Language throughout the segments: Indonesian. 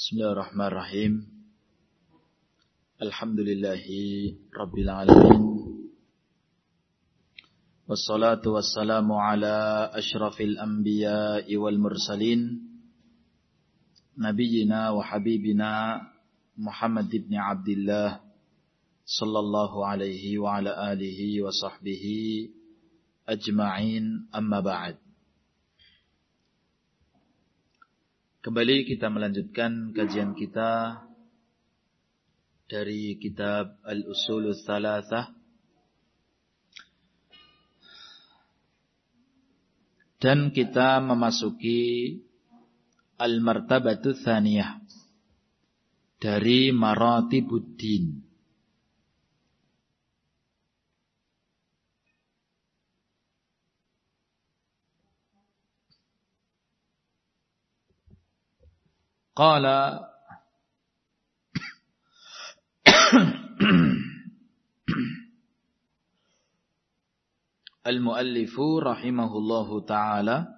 Bismillahirrahmanirrahim. Alhamdulillahi Rabbil Alamin. Wassalatu wassalamu ala ashrafil anbiya'i wal mursalin. Nabiyyina wa habibina Muhammad ibn Abdillah sallallahu alaihi wa ala alihi wa sahbihi ajma'in, amma ba'd. Kembali kita melanjutkan kajian kita dari kitab Al-Usulul Thalathah, dan kita memasuki Al-Martabatul Thaniyah dari Maratibuddin. Qala al-muallifu rahimahullahu ta'ala,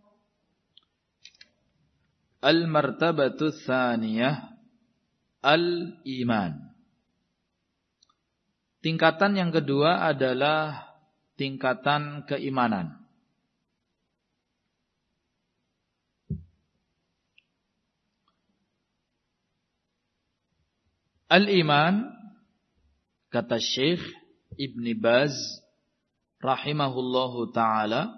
al-martabatu tsaniyah al-iman. Tingkatan yang kedua adalah tingkatan keimanan. Al-iman, kata Syekh Ibn Baz rahimahullahu ta'ala,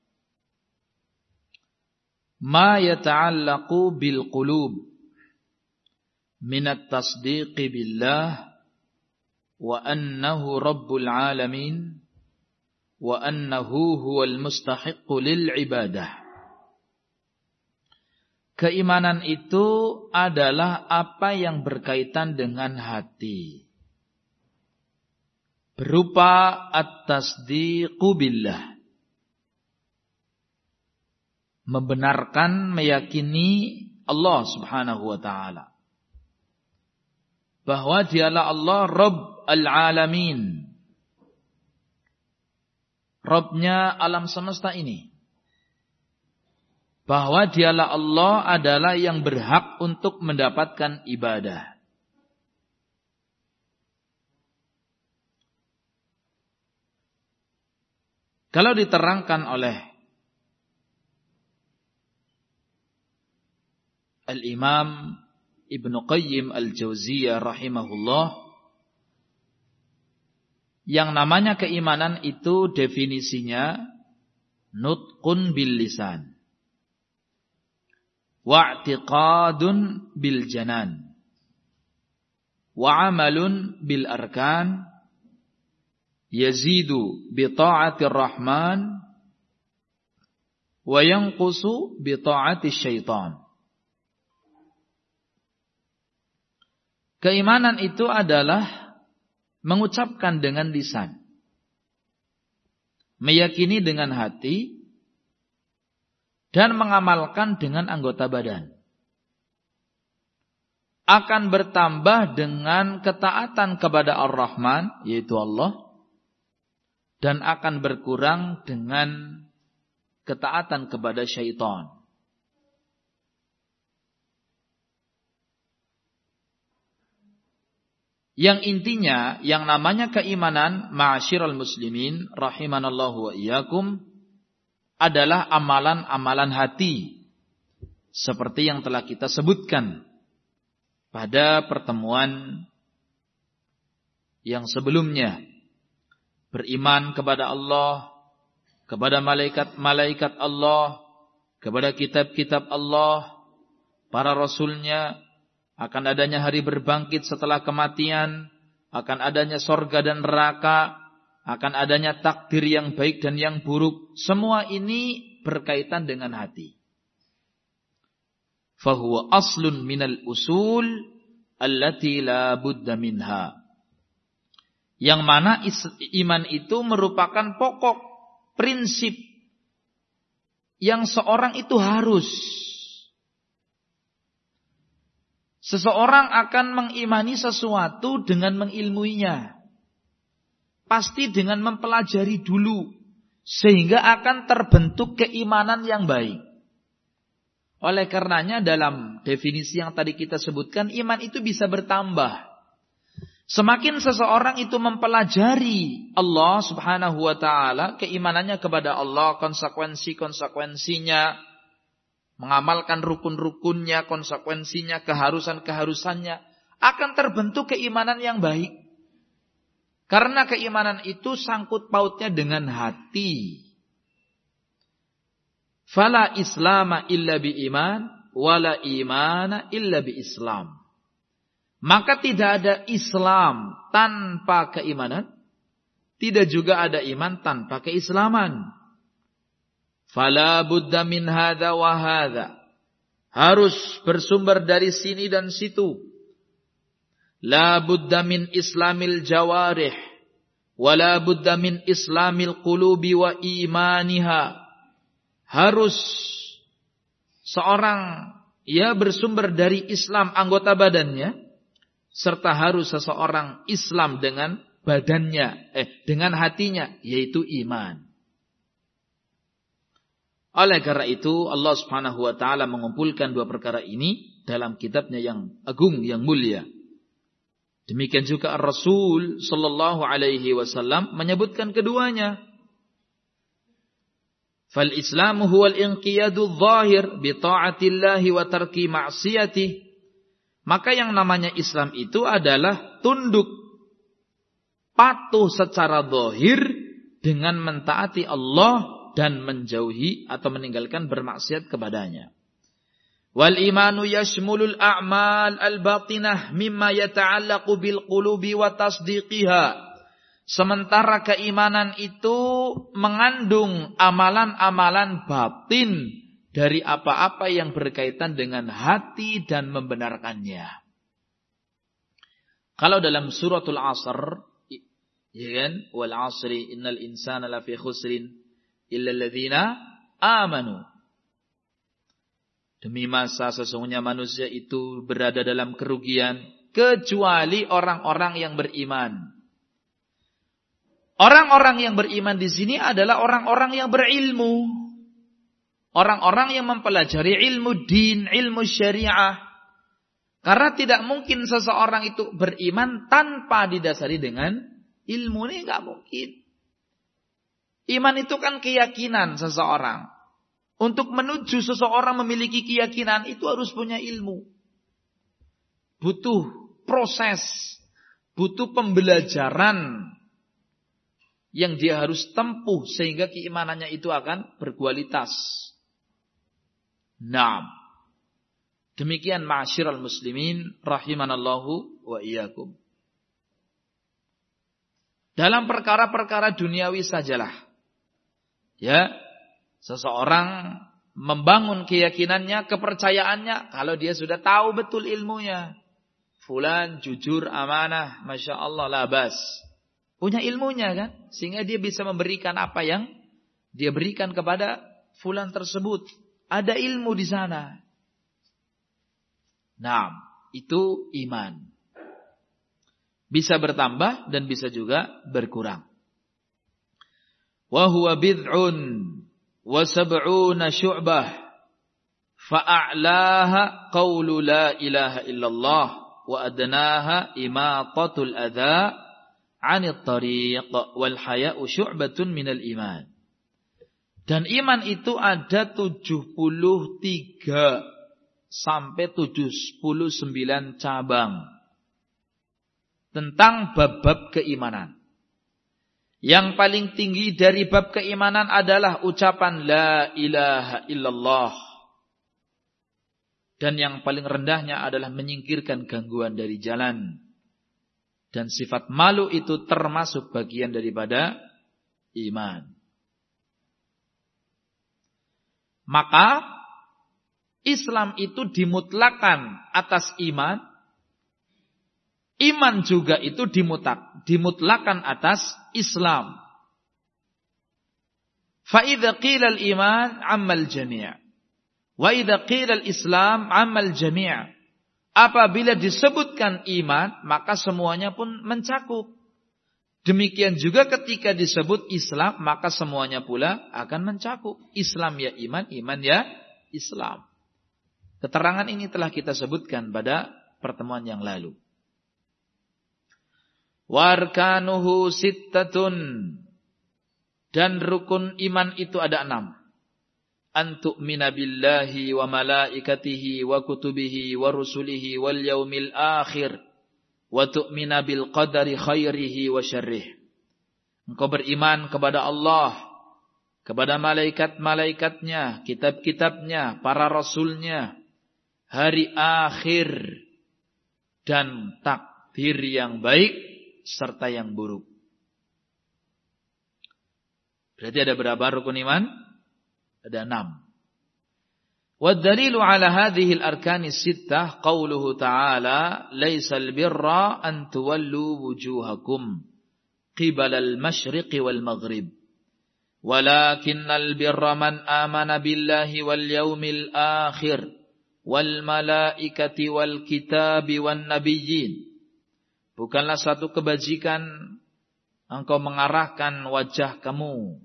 ma yata'allaqu bil qulub minat tasdiqi billah wa annahu rabbul alamin wa annahu huwal mustahiqqu lil ibadah. Keimanan itu adalah apa yang berkaitan dengan hati, berupa at-tasdiqu billah, membenarkan, meyakini Allah subhanahu wa ta'ala, bahwa dialah Allah Rabb al-alamin, Rabbnya alam semesta ini, bahwa dialah Allah adalah yang berhak untuk mendapatkan ibadah. Kalau diterangkan oleh Al-Imam Ibnu Qayyim Al-Jauziyah rahimahullah, yang namanya keimanan itu definisinya nutqun bil lisan, wa'tiqadun bil janan, wa amalun bil arkan, yazidu bi ta'atir rahman, wa yanqusu bi ta'atis syaitan. Keimanan itu adalah mengucapkan dengan lisan, meyakini dengan hati, dan mengamalkan dengan anggota badan. Akan bertambah dengan ketaatan kepada Ar-Rahman, yaitu Allah, dan akan berkurang dengan ketaatan kepada syaitan. Yang intinya, yang namanya keimanan, ma'asyiral muslimin rahimanallahu wa iyyakum, adalah amalan-amalan hati, seperti yang telah kita sebutkan pada pertemuan yang sebelumnya. Beriman kepada Allah, kepada malaikat-malaikat Allah, kepada kitab-kitab Allah, para rasulnya, akan adanya hari berbangkit setelah kematian, akan adanya sorga dan neraka, akan adanya takdir yang baik dan yang buruk. Semua ini berkaitan dengan hati. Fahuwa aslun minal usul allati la budda minha. Yang mana iman itu merupakan pokok prinsip yang seorang itu harus. Seseorang akan mengimani sesuatu dengan mengilmuinya, pasti dengan mempelajari dulu, sehingga akan terbentuk keimanan yang baik. Oleh karenanya dalam definisi yang tadi kita sebutkan, iman itu bisa bertambah. Semakin seseorang itu mempelajari Allah subhanahu wa ta'ala, keimanannya kepada Allah, konsekuensi-konsekuensinya, mengamalkan rukun-rukunnya, konsekuensinya, keharusan-keharusannya, akan terbentuk keimanan yang baik. Karena keimanan itu sangkut pautnya dengan hati. Fala islama illa bi iman, wala imana illa bi islam. Maka tidak ada Islam tanpa keimanan, tidak juga ada iman tanpa keislaman. Fala budda min hadza wa hadza. Harus bersumber dari sini dan situ. La budda min islamil jawarih, wa la budda min islamil qulubi wa imaniha. Harus seorang bersumber dari Islam anggota badannya, serta harus seseorang Islam dengan badannya, dengan hatinya, yaitu iman. Oleh karena itu Allah subhanahu wa ta'ala mengumpulkan dua perkara ini dalam kitabnya yang agung, yang mulia. Demikian juga Rasul sallallahu alaihi wasallam menyebutkan keduanya. Fal islamu huwal inqiyadu dhahir bi ta'atillahi wa tarki ma'siyatihi. Maka yang namanya Islam itu adalah tunduk, patuh secara zahir dengan mentaati Allah dan menjauhi atau meninggalkan bermaksiat kepadanya. Wal imanu yashmulul a'mal al-batinah mimma yata'allaqu bil qulubi wa tasdiqiha. Sementara keimanan itu mengandung amalan-amalan batin dari apa-apa yang berkaitan dengan hati dan membenarkannya. Kalau dalam suratul Asr, ya kan, wal 'asri innal insana lafi khusrin illa alladzina amanu. Demi masa sesungguhnya manusia itu berada dalam kerugian kecuali orang-orang yang beriman. Orang-orang yang beriman di sini adalah orang-orang yang berilmu. Orang-orang yang mempelajari ilmu din, ilmu syariah. Karena tidak mungkin seseorang itu beriman tanpa didasari dengan ilmu. Ini enggak mungkin. Iman itu kan keyakinan seseorang. Untuk menuju seseorang memiliki keyakinan itu harus punya ilmu. Butuh proses, butuh pembelajaran yang dia harus tempuh sehingga keimanannya itu akan berkualitas. Naam. Demikian ma'asyiral muslimin rahimanallahu wa iyyakum. Dalam perkara-perkara duniawi sajalah. Ya, seseorang membangun keyakinannya, kepercayaannya kalau dia sudah tahu betul ilmunya. Fulan jujur, amanah, Masya Allah, labas. Punya ilmunya kan, sehingga dia bisa memberikan apa yang dia berikan kepada fulan tersebut. Ada ilmu di sana. Nah, itu iman. Bisa bertambah dan bisa juga berkurang. Wa huwa bid'un wa sab'una syu'bah fa'a'laha qawlu la ilaha illallah wa adnaha imatatul adha 'anit tariq wal haya'u syu'batun minal iman. Dan iman itu ada 73 sampai 79 cabang tentang bab-bab keimanan. Yang paling tinggi dari bab keimanan adalah ucapan la ilaha illallah. Dan yang paling rendahnya adalah menyingkirkan gangguan dari jalan. Dan sifat malu itu termasuk bagian daripada iman. Maka Islam itu dimutlakan atas iman. Iman juga itu dimutlakan atas Islam. Fa idza qila al-iman 'ammal jami'. Wa idza qila al-islam 'ammal jami'. Apabila disebutkan iman, maka semuanya pun mencakup. Demikian juga ketika disebut Islam, maka semuanya pula akan mencakup. Islam ya iman, iman ya Islam. Keterangan ini telah kita sebutkan pada pertemuan yang lalu. Warkanuhu sittatun, dan rukun iman itu ada 6. Antu'mina billahi wa malaikatihi wa kutubihi wa rusulihi wal yaumil akhir wa tu'mina bil qadari khairihi wa syarrih. Engkau beriman kepada Allah, kepada malaikat-malaikatnya, kitab-kitabnya, para rasulnya, hari akhir, dan takdir yang baik serta yang buruk. Berarti ada berapa rukun iman? Ada 6. Wad-dalilu ala hadhihi al-arkani sittah qauluhu ta'ala laysal birra an tuwallu wujuhakum qibala al-masyriqi wal maghrib walakinnal birra man amana billahi wal yaumil akhir wal malaikati wal kitabi wan nabiyyin. Bukanlah satu kebajikan engkau mengarahkan wajah kamu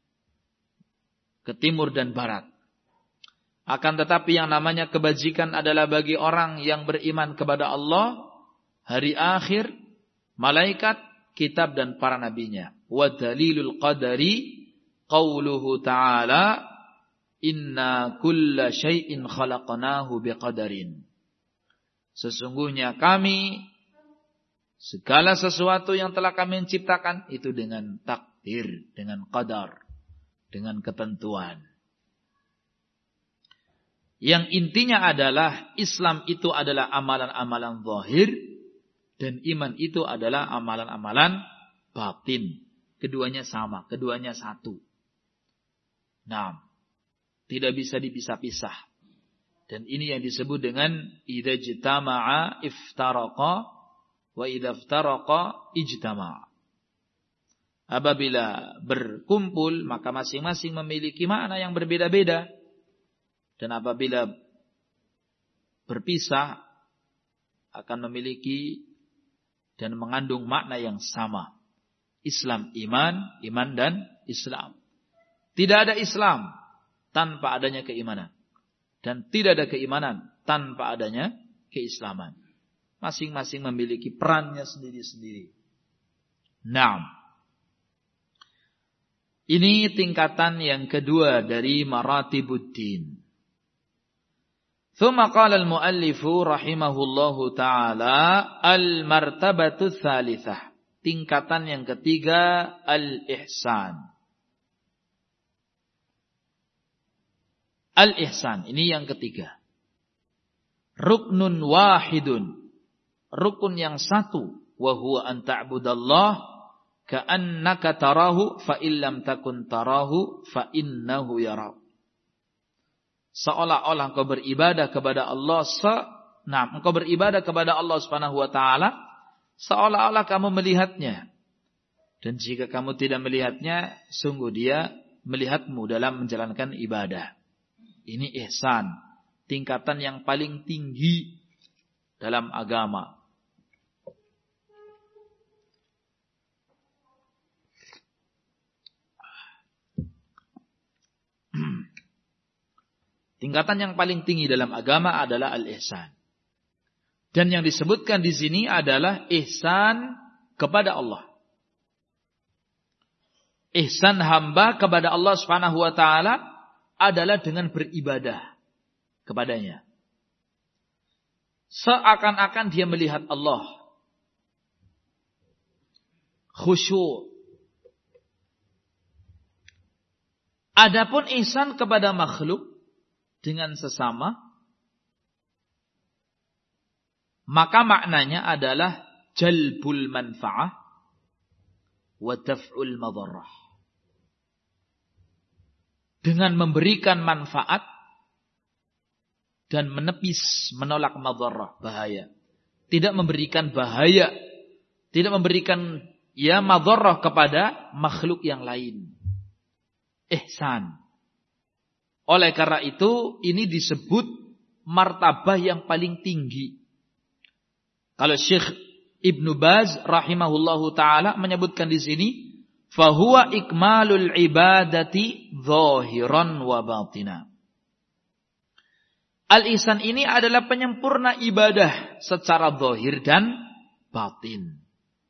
ke timur dan barat. Akan tetapi yang namanya kebajikan adalah bagi orang yang beriman kepada Allah, hari akhir, malaikat, kitab dan para nabinya. Wa dalilul qadari qauluhu ta'ala inna kulla syai'in khalaqnahu biqadarin. Sesungguhnya kami segala sesuatu yang telah kami ciptakan itu dengan takdir, dengan qadar, dengan ketentuan. Yang intinya adalah Islam itu adalah amalan-amalan zahir dan iman itu adalah amalan-amalan batin. Keduanya sama, keduanya satu. Nah, tidak bisa dipisah-pisah. Dan ini yang disebut dengan idza ijtama'a iftaraqa wa idza iftaraqa ijtama'a. Apabila berkumpul maka masing-masing memiliki makna yang berbeda-beda. Dan apabila berpisah akan memiliki dan mengandung makna yang sama. Islam iman, iman dan Islam. Tidak ada Islam tanpa adanya keimanan. Dan tidak ada keimanan tanpa adanya keislaman. Masing-masing memiliki perannya sendiri-sendiri. Naam. Ini tingkatan yang kedua dari maratibuddin. Thumma qala al-muallifu rahimahullahu ta'ala al-martabatu tsalitsah. Tingkatan yang ketiga al-ihsan. Al-ihsan ini yang ketiga. Ruknun wahidun. Rukun yang satu. Wa huwa an ta'budallah ka'annaka tarahu fa illam takun tarahu fa innahu yarau. Seolah-olah engkau beribadah kepada Allah, engkau beribadah kepada Allah Subhanahu wa taala seolah-olah kamu melihatnya. Dan jika kamu tidak melihatnya, sungguh dia melihatmu dalam menjalankan ibadah. Ini ihsan, tingkatan yang paling tinggi dalam agama. Tingkatan yang paling tinggi dalam agama adalah al-ihsan. Dan yang disebutkan di sini adalah ihsan kepada Allah. Ihsan hamba kepada Allah Subhanahu wa taala adalah dengan beribadah kepadanya. Seakan-akan dia melihat Allah. Khusyuk. Adapun ihsan kepada makhluk dengan sesama, maka maknanya adalah jalbul manfa'ah wa daf'ul madarrah. Dengan memberikan manfaat dan menepis, menolak madarrah, bahaya. Tidak memberikan bahaya, tidak memberikan madarrah kepada makhluk yang lain. Ihsan. Oleh karena itu, ini disebut martabah yang paling tinggi. Kalau Syekh Ibnu Baz rahimahullahu taala menyebutkan di sini, fahuwa ikmalul ibadati zahiran wa batina. Al-ihsan ini adalah penyempurna ibadah secara zahir dan batin.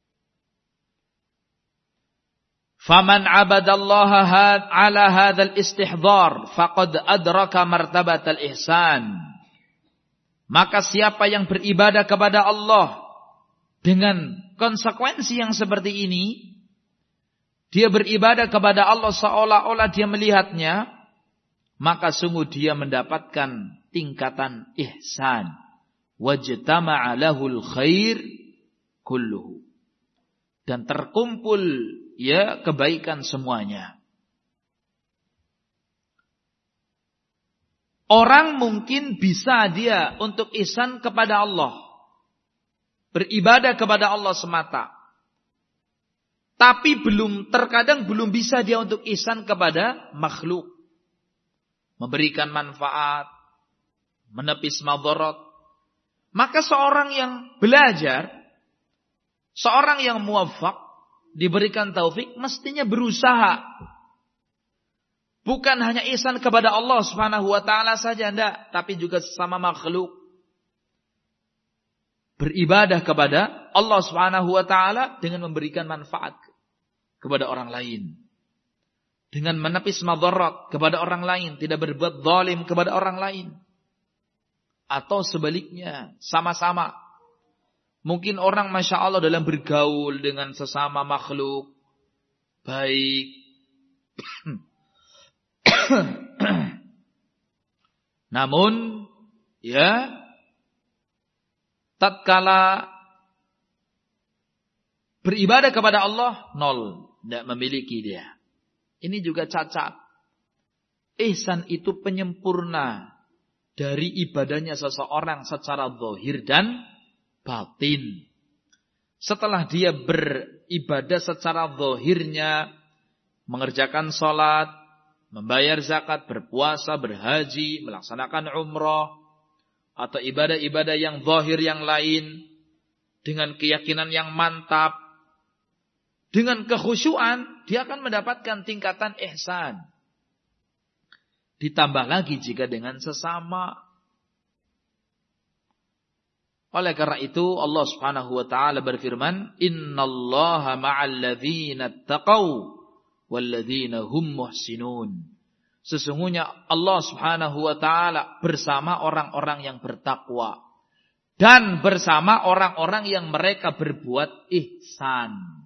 Faman abadallaha ala hadzal istihdhar faqad adraka martabatal ihsan. Maka siapa yang beribadah kepada Allah dengan konsekuensi yang seperti ini, dia beribadah kepada Allah seolah-olah dia melihatnya, maka sungguh dia mendapatkan tingkatan ihsan. Wajtama'a lahul khair kulluhu. Dan terkumpul ya kebaikan semuanya. Orang mungkin bisa dia untuk ihsan kepada Allah, beribadah kepada Allah semata. Tapi terkadang belum bisa dia untuk ihsan kepada makhluk. Memberikan manfaat, menepis madarat. Maka seorang yang belajar, seorang yang muwaffaq, diberikan taufik, mestinya berusaha. Bukan hanya ihsan kepada Allah Subhanahu wa taala saja, enggak, tapi juga sesama makhluk. Beribadah kepada Allah Subhanahu wa taala dengan memberikan manfaat kepada orang lain. Dengan menepis madarat kepada orang lain, tidak berbuat zalim kepada orang lain. Atau sebaliknya, sama-sama. Mungkin orang Masya Allah dalam bergaul dengan sesama makhluk baik. Namun, ya, tatkala beribadah kepada Allah, nol. Tidak memiliki dia. Ini juga cacat. Ihsan itu penyempurna dari ibadahnya seseorang secara zahir dan batin. Setelah dia beribadah secara zahirnya, mengerjakan sholat, membayar zakat, berpuasa, berhaji, melaksanakan umrah, atau ibadah-ibadah yang zahir yang lain, dengan keyakinan yang mantap, dengan kekhusyuan, dia akan mendapatkan tingkatan ihsan. Ditambah lagi jika dengan sesama. Oleh karena itu Allah Subhanahu wa taala berfirman, "Innallaha ma'al ladzina taqau wal ladzina hum muhsinun." Sesungguhnya Allah Subhanahu wa taala bersama orang-orang yang bertakwa dan bersama orang-orang yang mereka berbuat ihsan.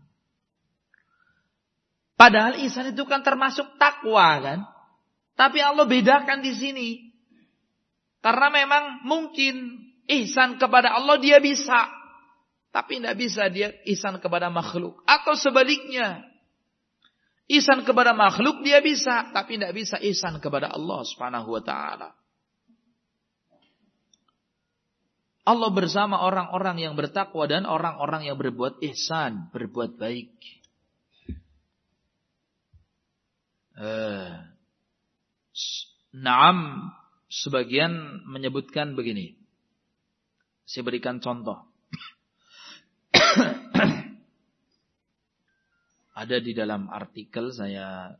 Padahal ihsan itu kan termasuk takwa kan? Tapi Allah bedakan di sini. Karena memang mungkin ihsan kepada Allah dia bisa. Tapi tidak bisa dia ihsan kepada makhluk. Atau sebaliknya. Ihsan kepada makhluk dia bisa. Tapi tidak bisa ihsan kepada Allah Subhanahu wa ta'ala. Allah bersama orang-orang yang bertakwa dan orang-orang yang berbuat ihsan. Berbuat baik. Naam, sebagian menyebutkan begini. Saya berikan contoh. Ada di dalam artikel saya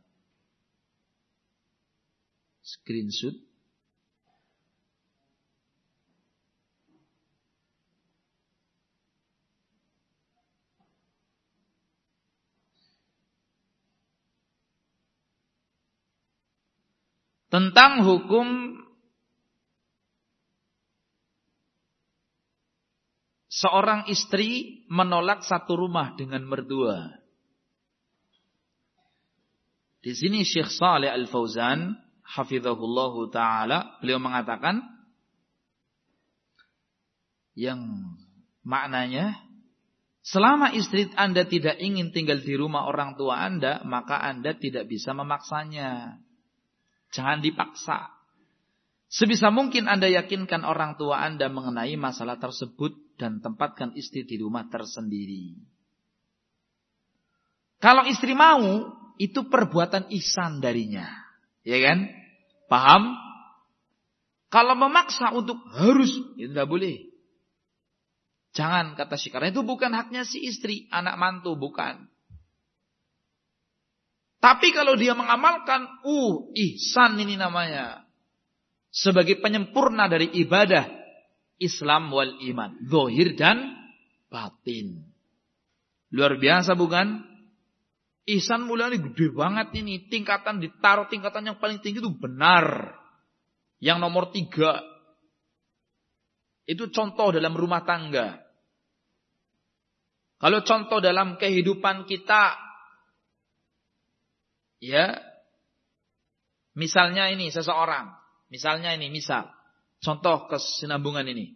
screenshot. Tentang hukum seorang istri menolak satu rumah dengan mertua. Di sini Syekh Shalih Al-Fauzan hafizahullahu taala, beliau mengatakan yang maknanya, selama istri Anda tidak ingin tinggal di rumah orang tua Anda, maka Anda tidak bisa memaksanya. Jangan dipaksa. Sebisa mungkin Anda yakinkan orang tua Anda mengenai masalah tersebut dan tempatkan istri di rumah tersendiri. Kalau istri mau, itu perbuatan ihsan darinya. Ya kan? Paham? Kalau memaksa untuk harus, itu tidak boleh. Jangan, kata Syekh, karena itu bukan haknya si istri, anak mantu, bukan. Tapi kalau dia mengamalkan, ihsan ini namanya. sebagai penyempurna dari ibadah Islam wal iman, zahir dan batin. Luar biasa bukan? Ihsan mulia ini gede banget ini. Tingkatan ditaruh tingkatan yang paling tinggi itu benar. Yang nomor 3. Itu contoh dalam rumah tangga. Kalau contoh dalam kehidupan kita. Ya. Misalnya ini seseorang. Misal. Contoh kesinambungan ini.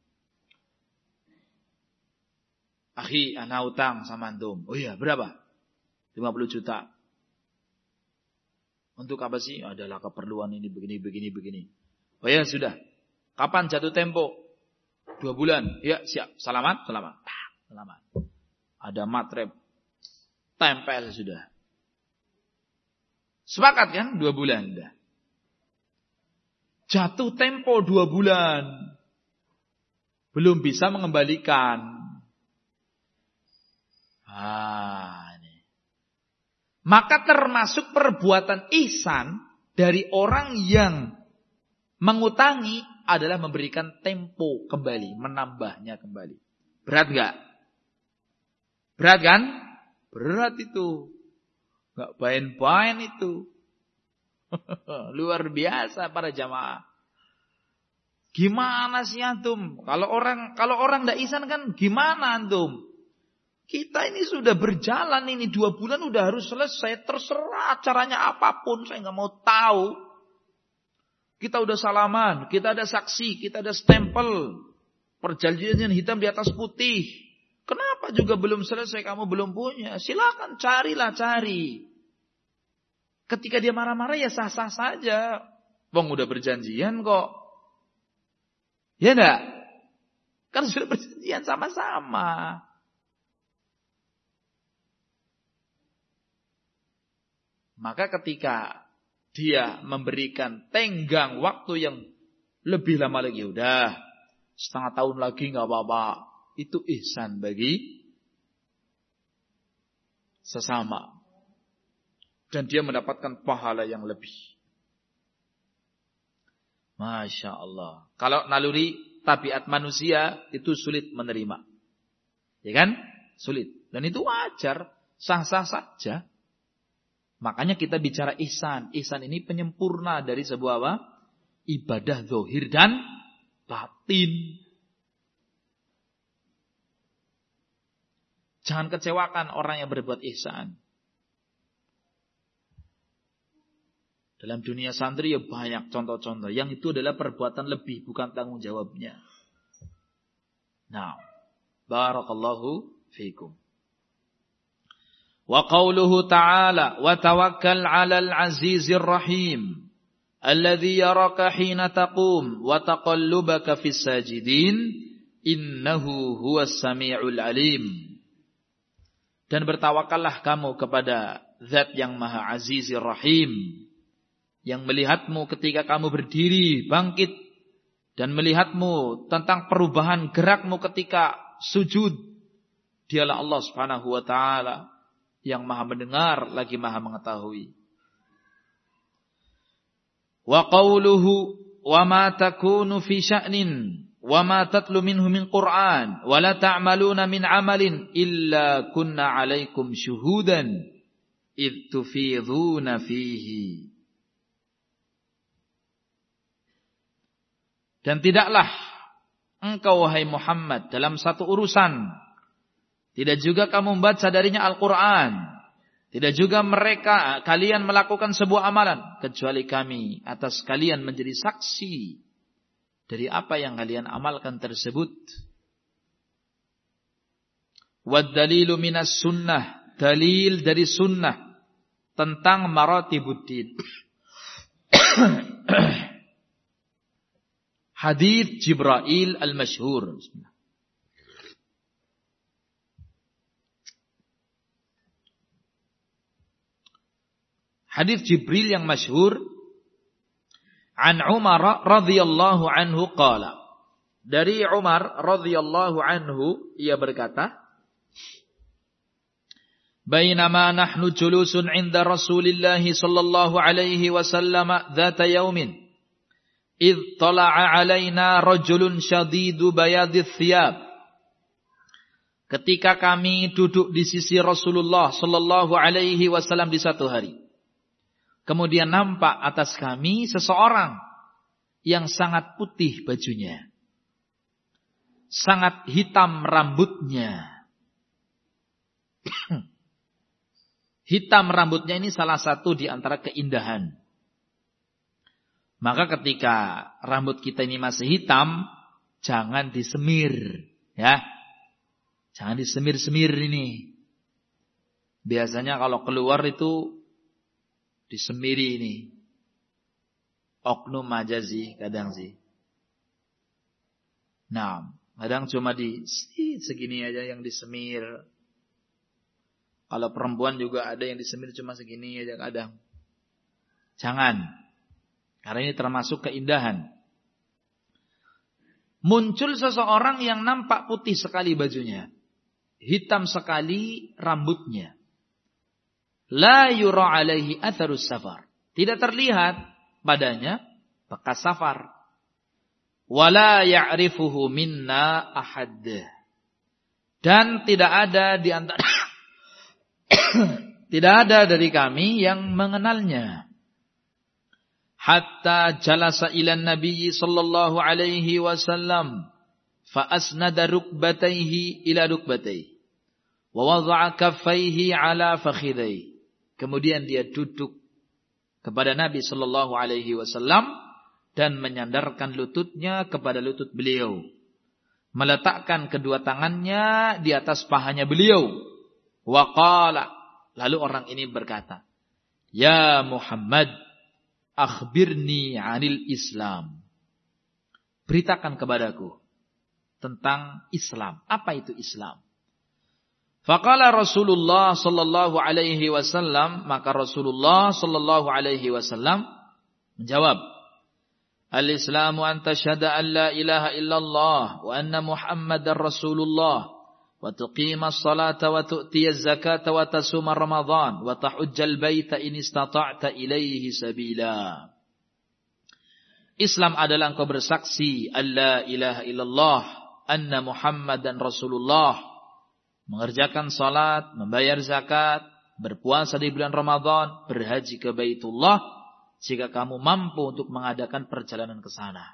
Akhi, ana utang sama antum. Oh iya, berapa? 50 juta. Untuk apa sih? Adalah keperluan ini, begini. Oh ya, sudah. Kapan jatuh tempo? 2 bulan. Ya, siap. Selamat. Ada matrep. Tempel sudah. Sepakat kan? 2 bulan. Dah. Jatuh tempo 2 bulan. Belum bisa mengembalikan. Maka termasuk perbuatan ihsan dari orang yang mengutangi adalah memberikan tempo kembali, menambahnya kembali. Berat gak? Berat kan? Berat itu. Gak bain-bain itu. Luar biasa para jamaah. Gimana sih antum? Kalau orang ndak ihsan kan gimana antum? Kita ini sudah berjalan ini 2 bulan udah harus selesai. Terserah caranya apapun. Saya nggak mau tahu. Kita udah salaman. Kita ada saksi. Kita ada stempel. Perjanjian hitam di atas putih. Kenapa juga belum selesai? Kamu belum punya. Silakan cari. Ketika dia marah-marah ya sah-sah saja. Wong udah berjanjian kok. Ya enggak? Kan sudah berjanjian sama-sama. Maka ketika dia memberikan tenggang waktu yang lebih lama lagi, udah setengah tahun lagi gak apa-apa. Itu ihsan bagi sesama. Dan dia mendapatkan pahala yang lebih. Masya Allah. Kalau naluri tabiat manusia itu sulit menerima. Ya kan? Sulit. Dan itu wajar. Sah-sah saja. Makanya kita bicara ihsan. Ihsan ini penyempurna dari sebuah apa? Ibadah zahir dan batin. Jangan kecewakan orang yang berbuat ihsan. Dalam dunia santri ya banyak contoh-contoh. Yang itu adalah perbuatan lebih, bukan tanggung jawabnya. Nah, barakallahu fiikum. Wa qawluhu ta'ala wa tawakkal 'alal 'azizir rahim alladzi yaraka hina taqum wa taqallubaka fis sajidin innahu huwas samiul alim. Dan bertawakallah kamu kepada Zat yang Maha Azizir Rahim yang melihatmu ketika kamu berdiri bangkit dan melihatmu tentang perubahan gerakmu ketika sujud. Dialah Allah Subhanahu wa taala yang Maha mendengar lagi Maha mengetahui. Wa qawluhu wa ma takunu fi sya'nin wa ma tatlu minhu min Qur'an wa la ta'maluna min 'amalin illa kunna 'alaikum syuhudan id tufidhuna fihi. Dan tidaklah engkau wahai Muhammad dalam satu urusan, tidak juga kamu membaca darinya Al-Quran. Tidak juga kalian melakukan sebuah amalan. Kecuali kami atas kalian menjadi saksi dari apa yang kalian amalkan tersebut. Wad dalilu minas sunnah. Dalil dari sunnah. Tentang maratibuddin. Hadits Jibril al-Masyhur. Bismillah. Hadits Jibril yang masyhur an Umar radhiyallahu anhu qala. Dari Umar radhiyallahu anhu ia berkata, bainama nahnu julusun 'inda Rasulillah sallallahu alaihi wasallam dzata yaumin idh tala'a 'alaina rajulun syadidu bayadith thiyab. Ketika kami duduk di sisi Rasulullah sallallahu alaihi wasallam di satu hari, kemudian nampak atas kami seseorang yang sangat putih bajunya, sangat hitam rambutnya. Hitam rambutnya ini salah satu di antara keindahan. Maka ketika rambut kita ini masih hitam, jangan disemir, ya. Jangan disemir-semir ini. Biasanya kalau keluar itu disemiri ini. Oknum aja sih, kadang sih. Nah, kadang cuma segini aja yang disemir. Kalau perempuan juga ada yang disemir cuma segini aja kadang. Jangan. Karena ini termasuk keindahan. Muncul seseorang yang nampak putih sekali bajunya. Hitam sekali rambutnya. La yura alaihi atharus safar. Tidak terlihat padanya bekas safar. Wala ya'rifuhu minna ahad. Dan tidak ada di antara tidak ada dari kami yang mengenalnya. Hatta jalasa ila Nabi sallallahu alaihi wasallam fa asnada rukbatayhi ila rukbatayhi wa wada'a kaffayhi ala fakhidayhi. Kemudian dia duduk kepada Nabi sallallahu alaihi wasallam dan menyandarkan lututnya kepada lutut beliau. Meletakkan kedua tangannya di atas pahanya beliau. Wa qala, lalu orang ini berkata, "Ya Muhammad, akhbirni 'anil Islam." Beritakan kepadaku tentang Islam. Apa itu Islam? Faqala Rasulullah sallallahu alaihi wasallam, maka Rasulullah sallallahu alaihi wasallam menjawab, "Al-Islamu an tashhada an la ilaha illallah wa anna Muhammadar Rasulullah wa tuqimas salata wa tu'tiyaz zakata wa tasuma Ramadan wa tahujjal baita in istata'ta ilaihi sabila." Islam adalah engkau bersaksi an la ilaha illallah, anna Muhammadan Rasulullah, mengerjakan salat, membayar zakat, berpuasa di bulan Ramadan, berhaji ke Baitullah jika kamu mampu untuk mengadakan perjalanan ke sana.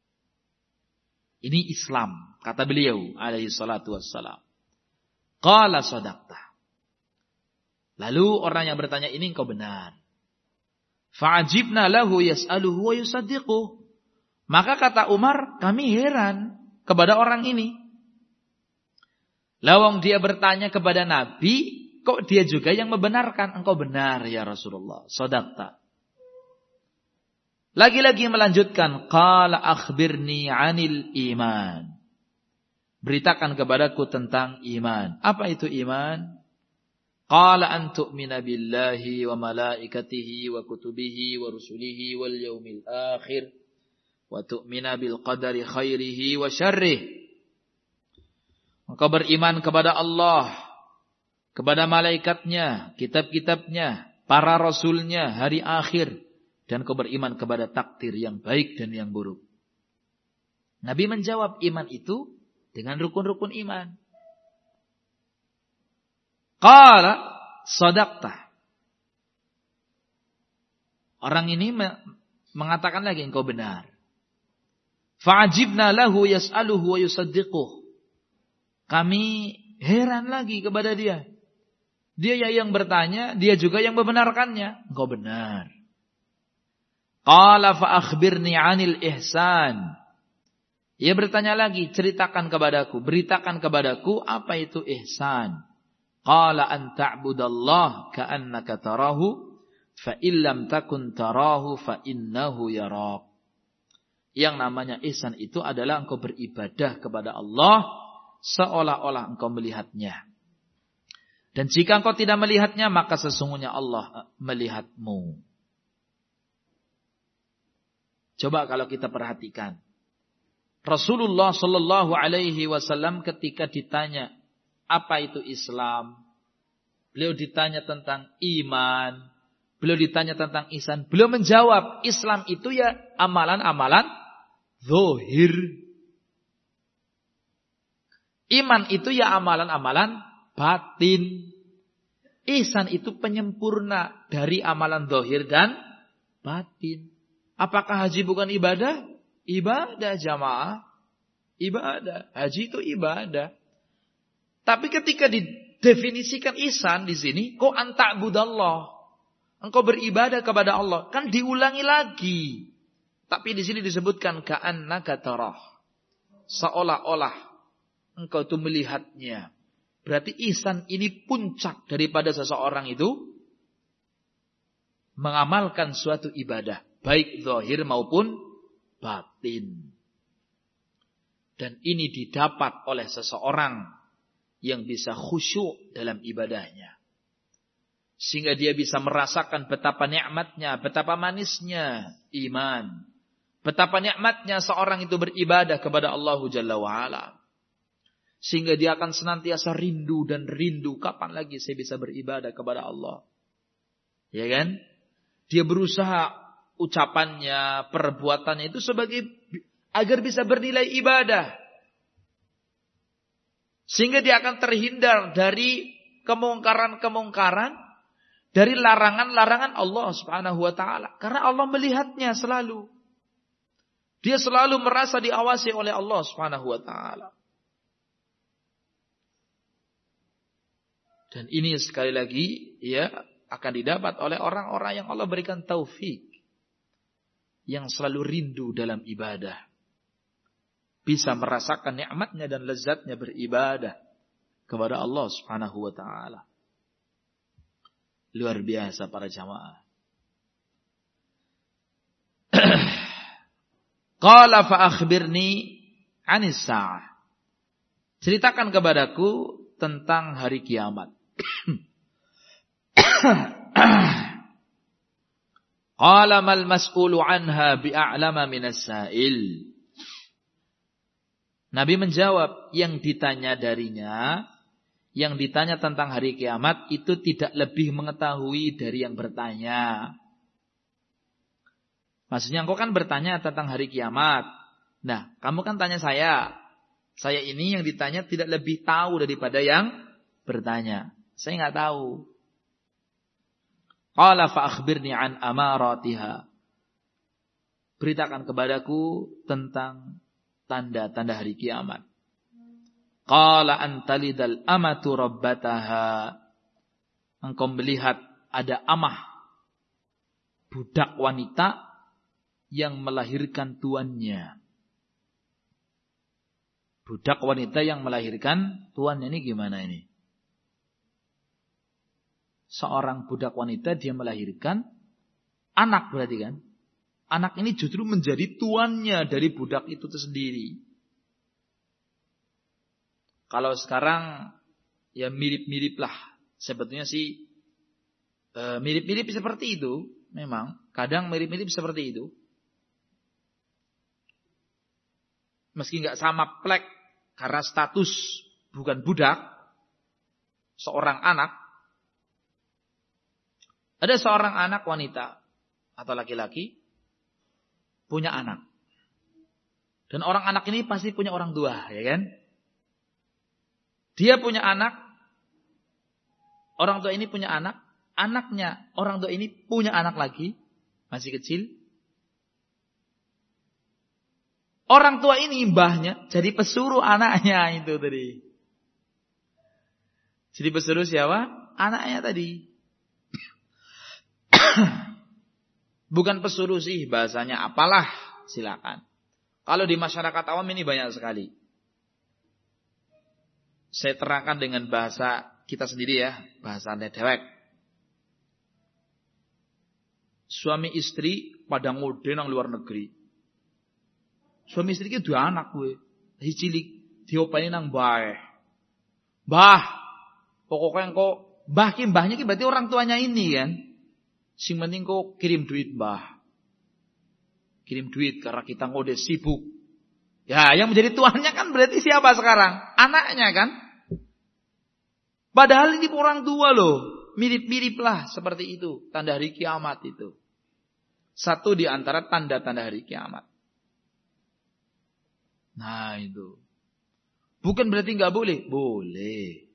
Ini Islam, kata beliau alaihi salatu wassalam. Qala sadaqta. Lalu orang yang bertanya ini engkau benar. Fa'ajibna lahu yas'aluhu wa yusaddiquh. Maka kata Umar, kami heran kepada orang ini. Lawang dia bertanya kepada Nabi, kok dia juga yang membenarkan? Engkau benar ya Rasulullah, sadaqta. Lagi-lagi melanjutkan, qala akhbirni 'anil iman. Beritakan kepadaku tentang iman. Apa itu iman? Qala an tu'mina billahi wa malaikatihi wa kutubihi wa rusulihi wal yaumil akhir wa tu'mina bil qadari khairihi wa syarrihi. Engkau beriman kepada Allah, kepada malaikatnya, kitab-kitabnya, para rasulnya, hari akhir, dan kau beriman kepada takdir yang baik dan yang buruk. Nabi menjawab iman itu dengan rukun-rukun iman. Qala sadaqta. Orang ini mengatakan lagi engkau benar. Fa'ajibna lahu yas'aluhu wa yusaddiquh. Kami heran lagi kepada dia. Dia yang bertanya, dia juga yang membenarkannya. Engkau benar. Qala fa akhbirni 'anil ihsan. Ia bertanya lagi, ceritakan kepadaku, beritakan kepadaku apa itu ihsan. Qala an ta'budallah ka'annaka tarahu fa illam takun tarahu fa innahu yarak. Yang namanya ihsan itu adalah engkau beribadah kepada Allah seolah-olah engkau melihatnya. Dan jika engkau tidak melihatnya, maka sesungguhnya Allah melihatmu. Coba kalau kita perhatikan. Rasulullah sallallahu alaihi wasallam ketika ditanya, apa itu Islam? Beliau ditanya tentang iman. Beliau ditanya tentang ihsan. Beliau menjawab, Islam itu ya amalan-amalan zahir. Iman itu ya amalan-amalan batin. Ihsan itu penyempurna dari amalan zahir dan batin. Apakah haji bukan ibadah? Ibadah jamaah. Ibadah. Haji itu ibadah. Tapi ketika didefinisikan ihsan di sini, kau anta'budallah. Engkau beribadah kepada Allah. Kan diulangi lagi. Tapi di sini disebutkan ka'annaka tarah. Seolah-olah engkau itu melihatnya. Berarti ihsan ini puncak daripada seseorang itu mengamalkan suatu ibadah. Baik zahir maupun batin. Dan ini didapat oleh seseorang yang bisa khusyuk dalam ibadahnya. Sehingga dia bisa merasakan betapa nikmatnya, betapa manisnya iman. Betapa nikmatnya seorang itu beribadah kepada Allah Jalla wa'ala. Sehingga dia akan senantiasa rindu dan rindu. Kapan lagi saya bisa beribadah kepada Allah? Ya kan? Dia berusaha ucapannya, perbuatannya itu sebagai agar bisa bernilai ibadah. Sehingga dia akan terhindar dari kemungkaran-kemungkaran, dari larangan-larangan Allah Subhanahu wa taala. Karena Allah melihatnya selalu. Dia selalu merasa diawasi oleh Allah Subhanahu wa taala. Dan ini sekali lagi ya akan didapat oleh orang-orang yang Allah berikan taufik. Yang selalu rindu dalam ibadah. Bisa merasakan nikmatnya dan lezatnya beribadah kepada Allah Subhanahu wa taala. Luar biasa para jamaah. Qala fa akhbirni 'anis sa'ah. Ceritakan kepadaku tentang hari kiamat. Qala mal mas'ulu 'anha bi'a'lama minas sa'il. Nabi menjawab, yang ditanya darinya, yang ditanya tentang hari kiamat itu tidak lebih mengetahui dari yang bertanya. Maksudnya engkau kan bertanya tentang hari kiamat. Nah, kamu kan tanya saya. Saya ini yang ditanya tidak lebih tahu daripada yang bertanya. Saya enggak tahu. Qala fa akhbirni an amaratiha. Beritakan kepadaku tentang tanda-tanda hari kiamat. Qala antalidal amatu rabbataha. Engkau melihat ada amah, budak wanita yang melahirkan tuannya. Budak wanita yang melahirkan tuannya ini gimana ini? Seorang budak wanita dia melahirkan anak berarti kan? Anak ini justru menjadi tuannya dari budak itu sendiri. Kalau sekarang ya mirip-mirip lah. Sebetulnya sih mirip-mirip seperti itu. Memang kadang mirip-mirip seperti itu. Meski nggak sama plek karena status bukan budak, seorang anak. Ada seorang anak wanita atau laki-laki punya anak. Dan orang anak ini pasti punya orang tua, ya kan? Dia punya anak, orang tua ini punya anak, anaknya orang tua ini punya anak lagi, masih kecil. Orang tua ini mbahnya jadi pesuruh anaknya itu tadi. Jadi pesuruh siapa? Anaknya tadi. Bukan pesuruh sih bahasanya, apalah silakan. Kalau di masyarakat awam ini banyak sekali. Saya terangkan dengan bahasa kita sendiri ya, bahasa dewek. Suami istri pada ngode nang luar negeri. Suami istri ki dua anak kowe. Cilik diopeni nang bae. Mbah, pokoknya engko mbahnya ki berarti orang tuanya ini kan. Sing penting kok kirim duit mbah. Kirim duit karena kita ngode sibuk. Ya yang menjadi tuannya kan berarti siapa sekarang? Anaknya kan. Padahal ini orang tua loh. Mirip-mirip lah seperti itu. Tanda hari kiamat itu. Satu di antara tanda-tanda hari kiamat. Nah itu. Bukan berarti nggak boleh. Boleh.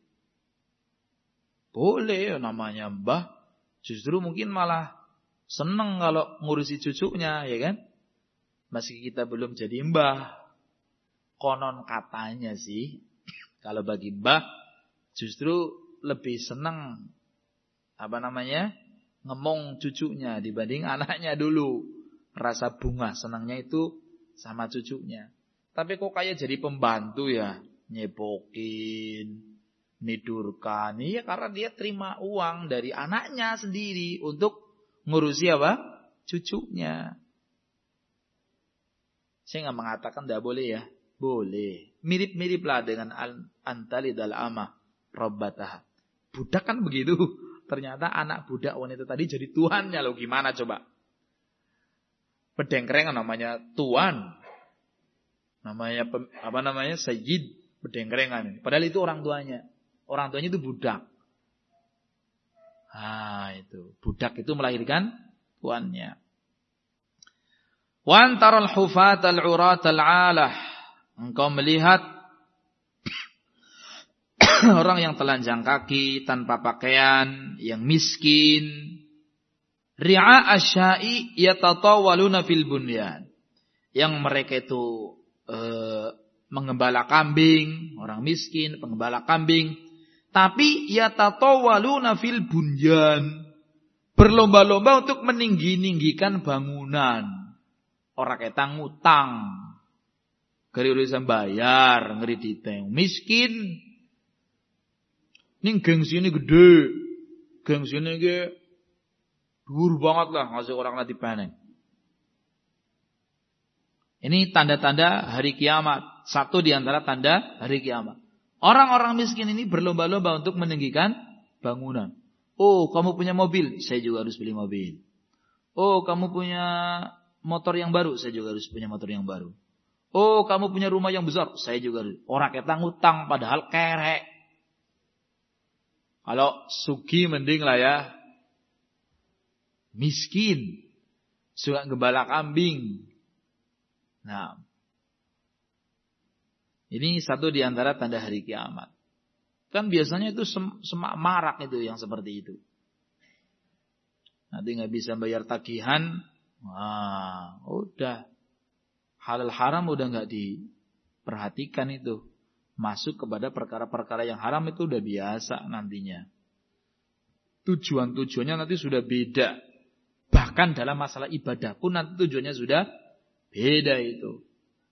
Boleh namanya mbah. Justru mungkin malah seneng kalau ngurusi cucunya, ya kan? Meski kita belum jadi mbah. Konon katanya sih, kalau bagi mbah justru lebih seneng ngemong cucunya dibanding anaknya dulu. Rasa bunga senangnya itu sama cucunya. Tapi kok kayak jadi pembantu ya, nyepokin, nidurkan. Iya, karena dia terima uang dari anaknya sendiri untuk ngurusi apa? Cucunya. Saya nggak mengatakan tidak boleh ya. Boleh. Mirip-mirip lah dengan antalidal amah rabbataha. Budak kan begitu. Ternyata anak budak wanita tadi jadi tuannya loh. Gimana coba? Pedengkrengan namanya tuan. Namanya sayyid. Pedengkrengan. Padahal itu orang tuanya. Orang tuanya itu budak. Itu. Budak itu melahirkan tuannya. Wan taral hufat al-urat al-alah. Engkau melihat orang yang telanjang kaki, tanpa pakaian, yang miskin. Ri'a asya'i yatatawaluna fil bunyan. Yang mereka itu mengembala kambing, orang miskin, pengembala kambing. Tapi yatatawaluna fil bunyan. Berlomba-lomba untuk meninggi-ninggikan bangunan. Orang kata ngutang. Gari urusan bayar, ngeri diteng. Miskin. Ning gengsi ini gede. Gengsi ini dhuwur banget lah ngasih orang nanti panen. Ini tanda-tanda hari kiamat. Satu di antara tanda hari kiamat. Orang-orang miskin ini berlomba-lomba untuk meninggikan bangunan. Oh, kamu punya mobil, saya juga harus beli mobil. Oh, kamu punya motor yang baru, saya juga harus punya motor yang baru. Oh, kamu punya rumah yang besar, saya juga harus. Orang kita ngutang padahal kerek. Kalau sugi mending lah ya. Miskin. Suka gembala kambing. Nah. Ini satu di antara tanda hari kiamat. Kan biasanya itu semak marak itu yang seperti itu. Nanti gak bisa bayar tagihan. Wah, udah. Halal haram udah gak diperhatikan itu. Masuk kepada perkara-perkara yang haram itu udah biasa nantinya. Tujuannya nanti sudah beda. Bahkan dalam masalah ibadah pun nanti tujuannya sudah beda itu.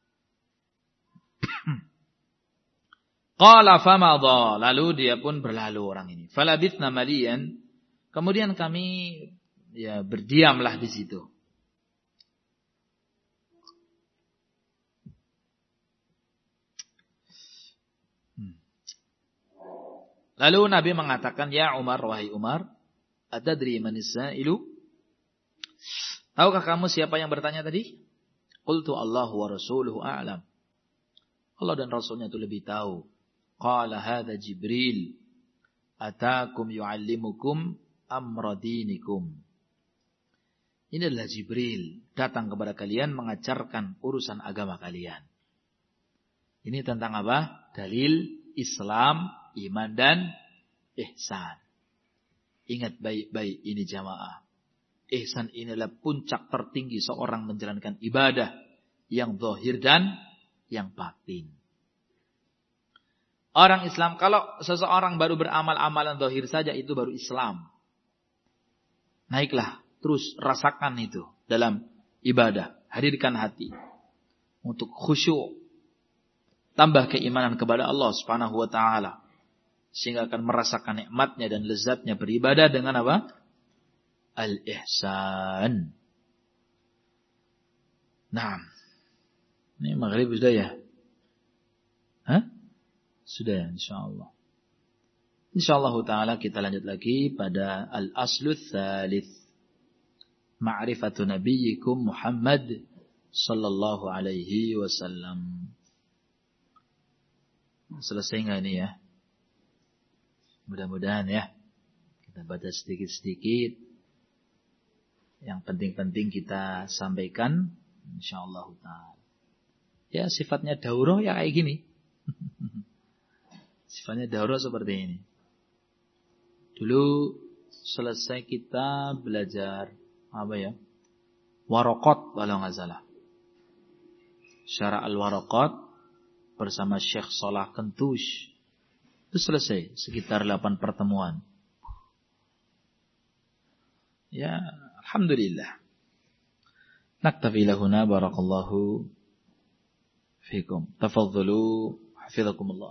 Qala famadha, lalu dia pun berlalu orang ini. Falabithna maliyan, kemudian kami berdiamlah di situ. Lalu Nabi mengatakan, ya Umar, wahai Umar, atadri manis sa'ilu? Tahukah kamu siapa yang bertanya tadi? Qultu Allahu wa rasuluhu a'lam. Allah dan Rasulnya itu lebih tahu. Qala hadha Jibril. Atakum yu'allimukum amra dinikum. Ini adalah Jibril. Datang kepada kalian mengajarkan urusan agama kalian. Ini tentang apa? Dalil Islam, iman dan ihsan. Ingat baik-baik ini jamaah. Ihsan inilah puncak tertinggi seorang menjalankan ibadah. Yang zahir dan yang batin. Orang Islam, kalau seseorang baru beramal amalan zahir saja, itu baru Islam. Naiklah, terus rasakan itu dalam ibadah. Hadirkan hati. Untuk khusyuk. Tambah keimanan kepada Allah Subhanahu wa ta'ala. Sehingga akan merasakan nikmatnya dan lezatnya beribadah dengan apa? Al-ihsan. Nah. Ini maghrib sudah ya? Hah? Sudah ya, insyaAllah. InsyaAllah ta'ala kita lanjut lagi pada al-aslu tsalits. Ma'rifatu nabiyyikum Muhammad sallallahu alaihi wasallam. Selesai enggak ini ya? Mudah-mudahan ya. Kita baca sedikit-sedikit. Yang penting-penting kita sampaikan. InsyaAllah ta'ala. Ya sifatnya daurah ya kayak gini. Sifatnya daurah seperti ini. Dulu selesai kita belajar apa ya? Waraqat kalau nggak salah. Syarah al-Waraqat bersama Syekh Salah Kentush. Itu selesai sekitar 8 pertemuan. Ya, alhamdulillah. Naktafi lahuna barakallahu fikum. Tafadhalu hafizakumullah.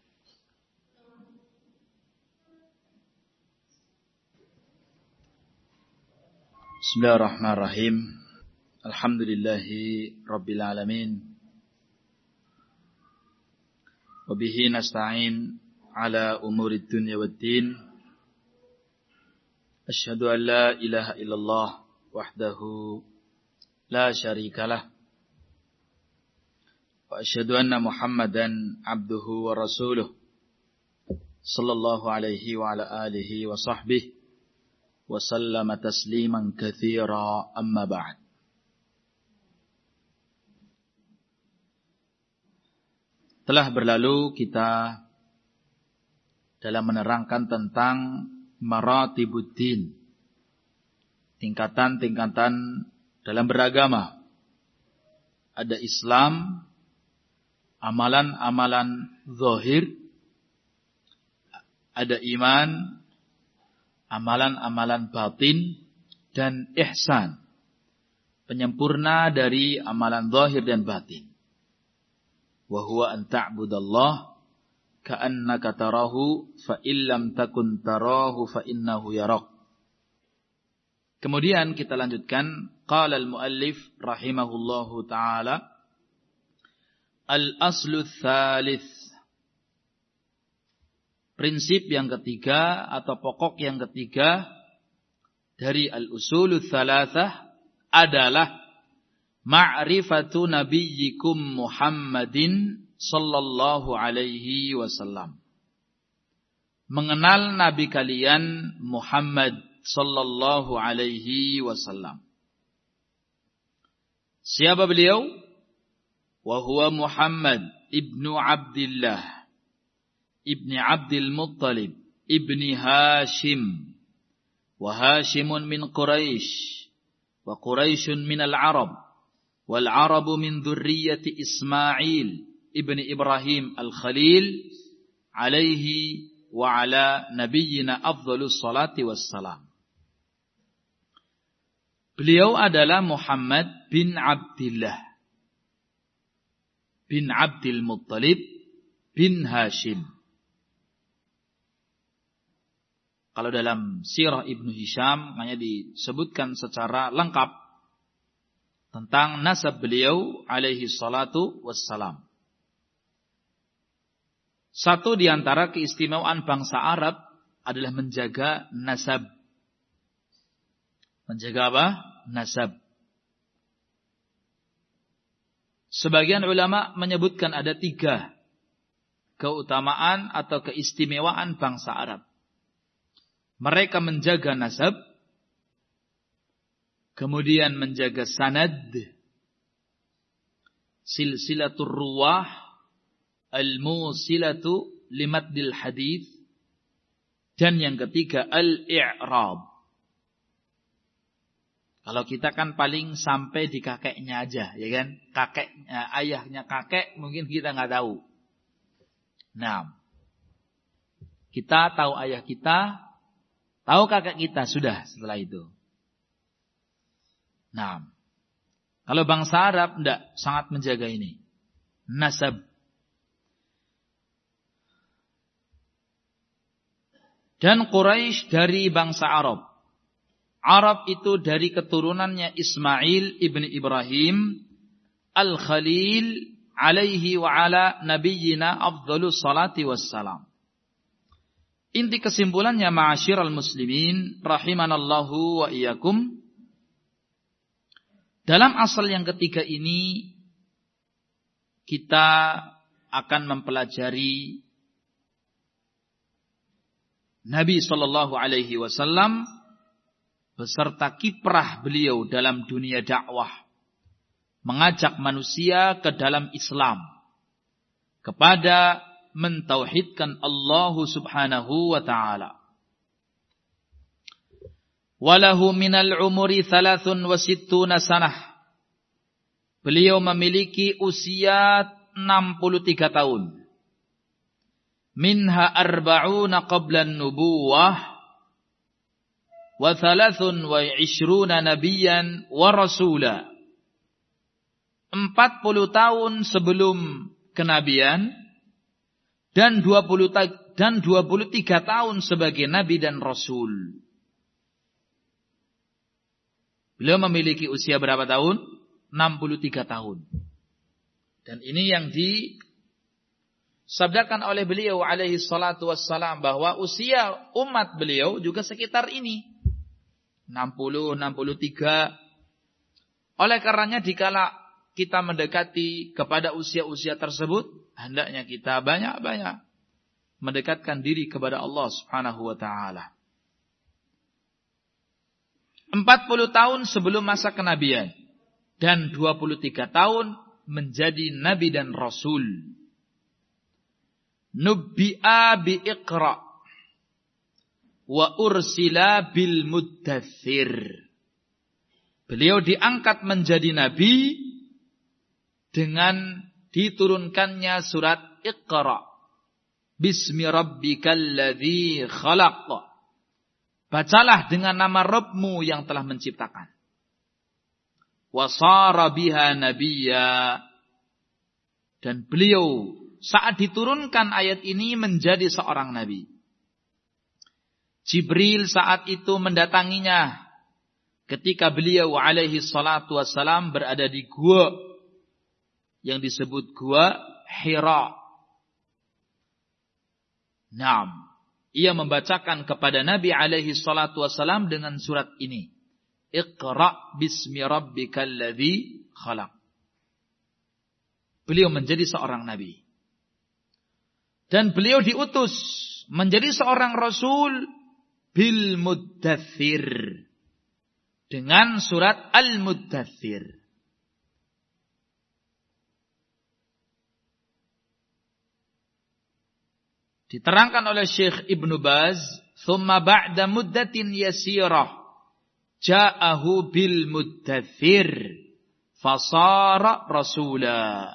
Bismillahirrahmanirrahim. Alhamdulillahi rabbil alamin. Wa bihi nasta'in ala umurid dunya waddin. Asyhadu an la ilaha illallah wahdahu la syarika lah. Wa asyhadu anna Muhammadan abduhu wa rasuluh. Sallallahu alaihi wa ala alihi wa sahbihi wa sallama tasliman katsira amma ba'd. Telah berlalu kita dalam menerangkan tentang maratibuddin, tingkatan-tingkatan dalam beragama. Ada Islam, amalan-amalan zahir, ada iman, amalan-amalan batin, dan ihsan, penyempurna dari amalan zahir dan batin. Wa huwa an ta'budallah ka'annaka tarahu fa illam takun tarahu fa innahu yarak. Kemudian kita lanjutkan, qala al-muallif rahimahullahu taala, al-aslu tsalits, prinsip yang ketiga atau pokok yang ketiga dari al-usulul tsalatsah adalah ma'rifatu nabiyyikum Muhammadin sallallahu alaihi wasallam. Mengenal nabi kalian Muhammad sallallahu alaihi wasallam. Siapa beliau? Wa huwa Muhammad ibnu Abdillah ibni Abdul Muttalib ibni Hashim. Wa Hashimun min Quraisy wa Quraisyun min al-Arab. Wal Arabu min dzurriyyati Ismail ibni Ibrahim al-Khalil alaihi wa ala nabiyyina afdhalus salati wassalam. Beliau adalah Muhammad bin Abdillah bin Abdul Muttalib bin Hashim. Kalau dalam sirah Ibnu Hisham hanya disebutkan secara lengkap tentang nasab beliau alaihi salatu wassalam. Satu di antara keistimewaan bangsa Arab adalah menjaga nasab. Menjaga apa? Nasab. Sebagian ulama menyebutkan ada 3 keutamaan atau keistimewaan bangsa Arab. Mereka menjaga nasab, kemudian menjaga sanad, silsilatur ruwah, al-musilatu limaddil hadith, dan yang ketiga al-i'rab. Kalau kita kan paling sampai di kakeknya aja, ya kan? Kakeknya, ayahnya kakek mungkin kita nggak tahu. Nah, kita tahu ayah kita, tahu kakek kita, sudah setelah itu. Nah, kalau bangsa Arab tidak, sangat menjaga ini. Nasab. Dan Quraisy dari bangsa Arab. Arab itu dari keturunannya Ismail ibni Ibrahim al-Khalil alaihi wa ala nabiyyina afdhalus salati wassalam. Inti kesimpulannya, ma'asyiral muslimin rahimanallahu wa iyyakum, dalam asal yang ketiga ini kita akan mempelajari Nabi sallallahu alaihi wasallam beserta kiprah beliau dalam dunia dakwah, mengajak manusia ke dalam Islam, kepada mentauhidkan Allah Subhanahu wa ta'ala. Walahu minal umuri 63 sanah. Beliau memiliki usia 63 tahun. Minha arba'una qabla nubuwah wa 23 nabiyan wa rasula. 40 tahun sebelum kenabian dan 23 tahun sebagai nabi dan rasul. Beliau memiliki usia berapa tahun? 63 tahun. Dan ini yang disabdakan oleh beliau alaihi salatu wassalam, bahwa usia umat beliau juga sekitar ini. 60, 63. Oleh karenanya dikala kita mendekati kepada usia-usia tersebut, hendaknya kita banyak-banyak mendekatkan diri kepada Allah Subhanahu wa ta'ala. 40 tahun sebelum masa kenabian dan 23 tahun menjadi nabi dan rasul. Nubbi'a bi Iqra wa ursila bil Muddathir. Beliau diangkat menjadi nabi dengan diturunkannya surat Iqra. Bismi rabbikal ladzi khalaq. Bacalah dengan nama Rabbmu yang telah menciptakan. Wasara biha nabiyya. Dan beliau saat diturunkan ayat ini menjadi seorang nabi. Jibril saat itu mendatanginya ketika beliau alaihi salatu wassalam berada di gua yang disebut gua Hira. Naam. Ia membacakan kepada Nabi alaihi salatu wassalam dengan surat ini. Iqra bismi rabbikal ladzi khalaq. Beliau menjadi seorang nabi. Dan beliau diutus menjadi seorang rasul bil Muddathir. Dengan surat Al-Muddathir. Diterangkan oleh Syekh Ibnu Baz, "Tsumma ba'da muddatin yasirah ja'ahu bil Muddathir fasara rasula."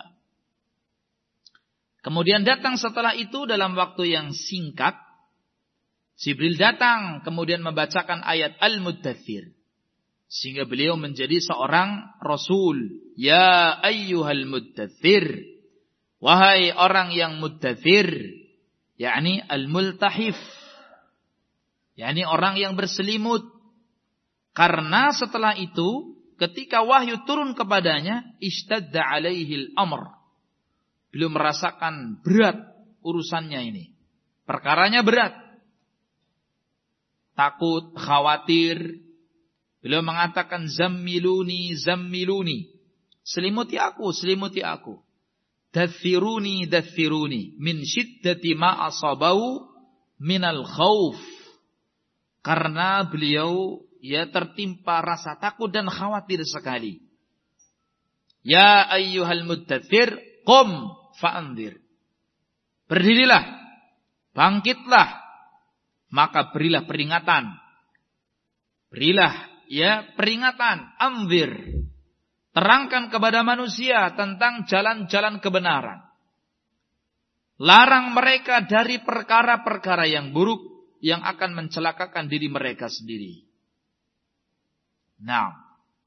Kemudian datang setelah itu dalam waktu yang singkat, Jibril datang kemudian membacakan ayat Al-Muddathir sehingga beliau menjadi seorang rasul. Ya ayyuhal muddathir, wahai orang yang muddathir, yakni al-multahif, yakni orang yang berselimut. Karena setelah itu ketika wahyu turun kepadanya, ishtadda alaihil amr. Beliau merasakan berat urusannya ini. Perkaranya berat. Takut, khawatir. Beliau mengatakan zammiluni, zammiluni. Selimuti aku, selimuti aku. Dathiruni, dathiruni. Min syiddati ma asabau minal khawf. Karena beliau tertimpa rasa takut dan khawatir sekali. Ya ayyuhal muddathir, qum fa'andir. Berdirilah, bangkitlah, maka berilah peringatan. Berilah peringatan, anzir. Terangkan kepada manusia tentang jalan-jalan kebenaran. Larang mereka dari perkara-perkara yang buruk yang akan mencelakakan diri mereka sendiri. Nah.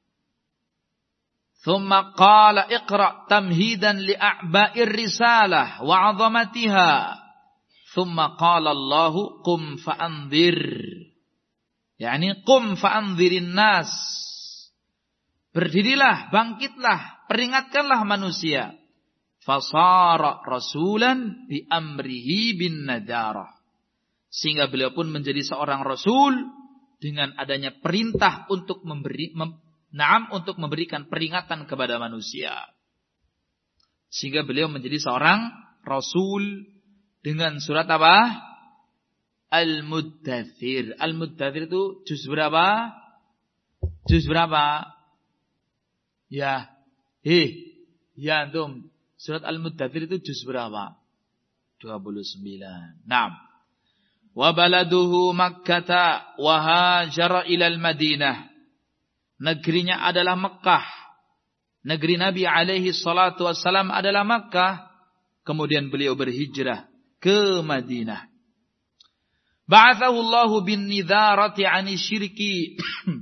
Thumma qala iqra' tamhidan li'a'ba'ir risalah wa 'azamatiha. Thumma qala Allahu qum fa'anzir. Yani qum fa'anzirin nas. Berdirilah, bangkitlah, peringatkanlah manusia. Fasara rasulan bi amrihi bin nadarah. Sehingga beliau pun menjadi seorang rasul dengan adanya perintah untuk untuk memberikan peringatan kepada manusia. Sehingga beliau menjadi seorang rasul dengan surat apa? Al-Muddathir. Al-Muddathir itu juz berapa? Juz berapa? Ya, Ya antum, surat Al-Muddathir itu juz berapa? 29. Naam. Wa baladuhu Makkah wa hajara ilal Madinah. Negerinya adalah Mekah. Negeri Nabi alaihi salatu wassalam adalah Makkah. Kemudian beliau berhijrah ke Madinah. Ba'athahu Allahu bin nidharati 'ani syirki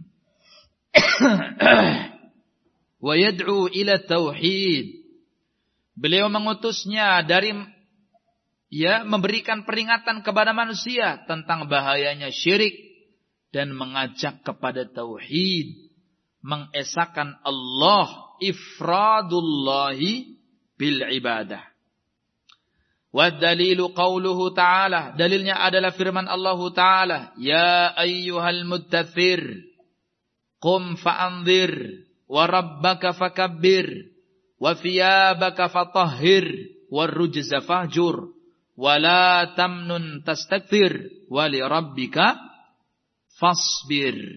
wa yad'u ila tauhid. Beliau mengutusnya dari memberikan peringatan kepada manusia tentang bahayanya syirik dan mengajak kepada tauhid, mengesahkan Allah, ifradullahi bil ibadah. Wa dalilu qauluhu ta'ala, dalilnya adalah firman Allah Ta'ala, ya ayyuhal muddathir qum fa'anzir wa rabbaka fakabbir wa thiyabaka fatahhir warrujza fahjur wa la tamnun tastakthir wa li rabbika fasbir.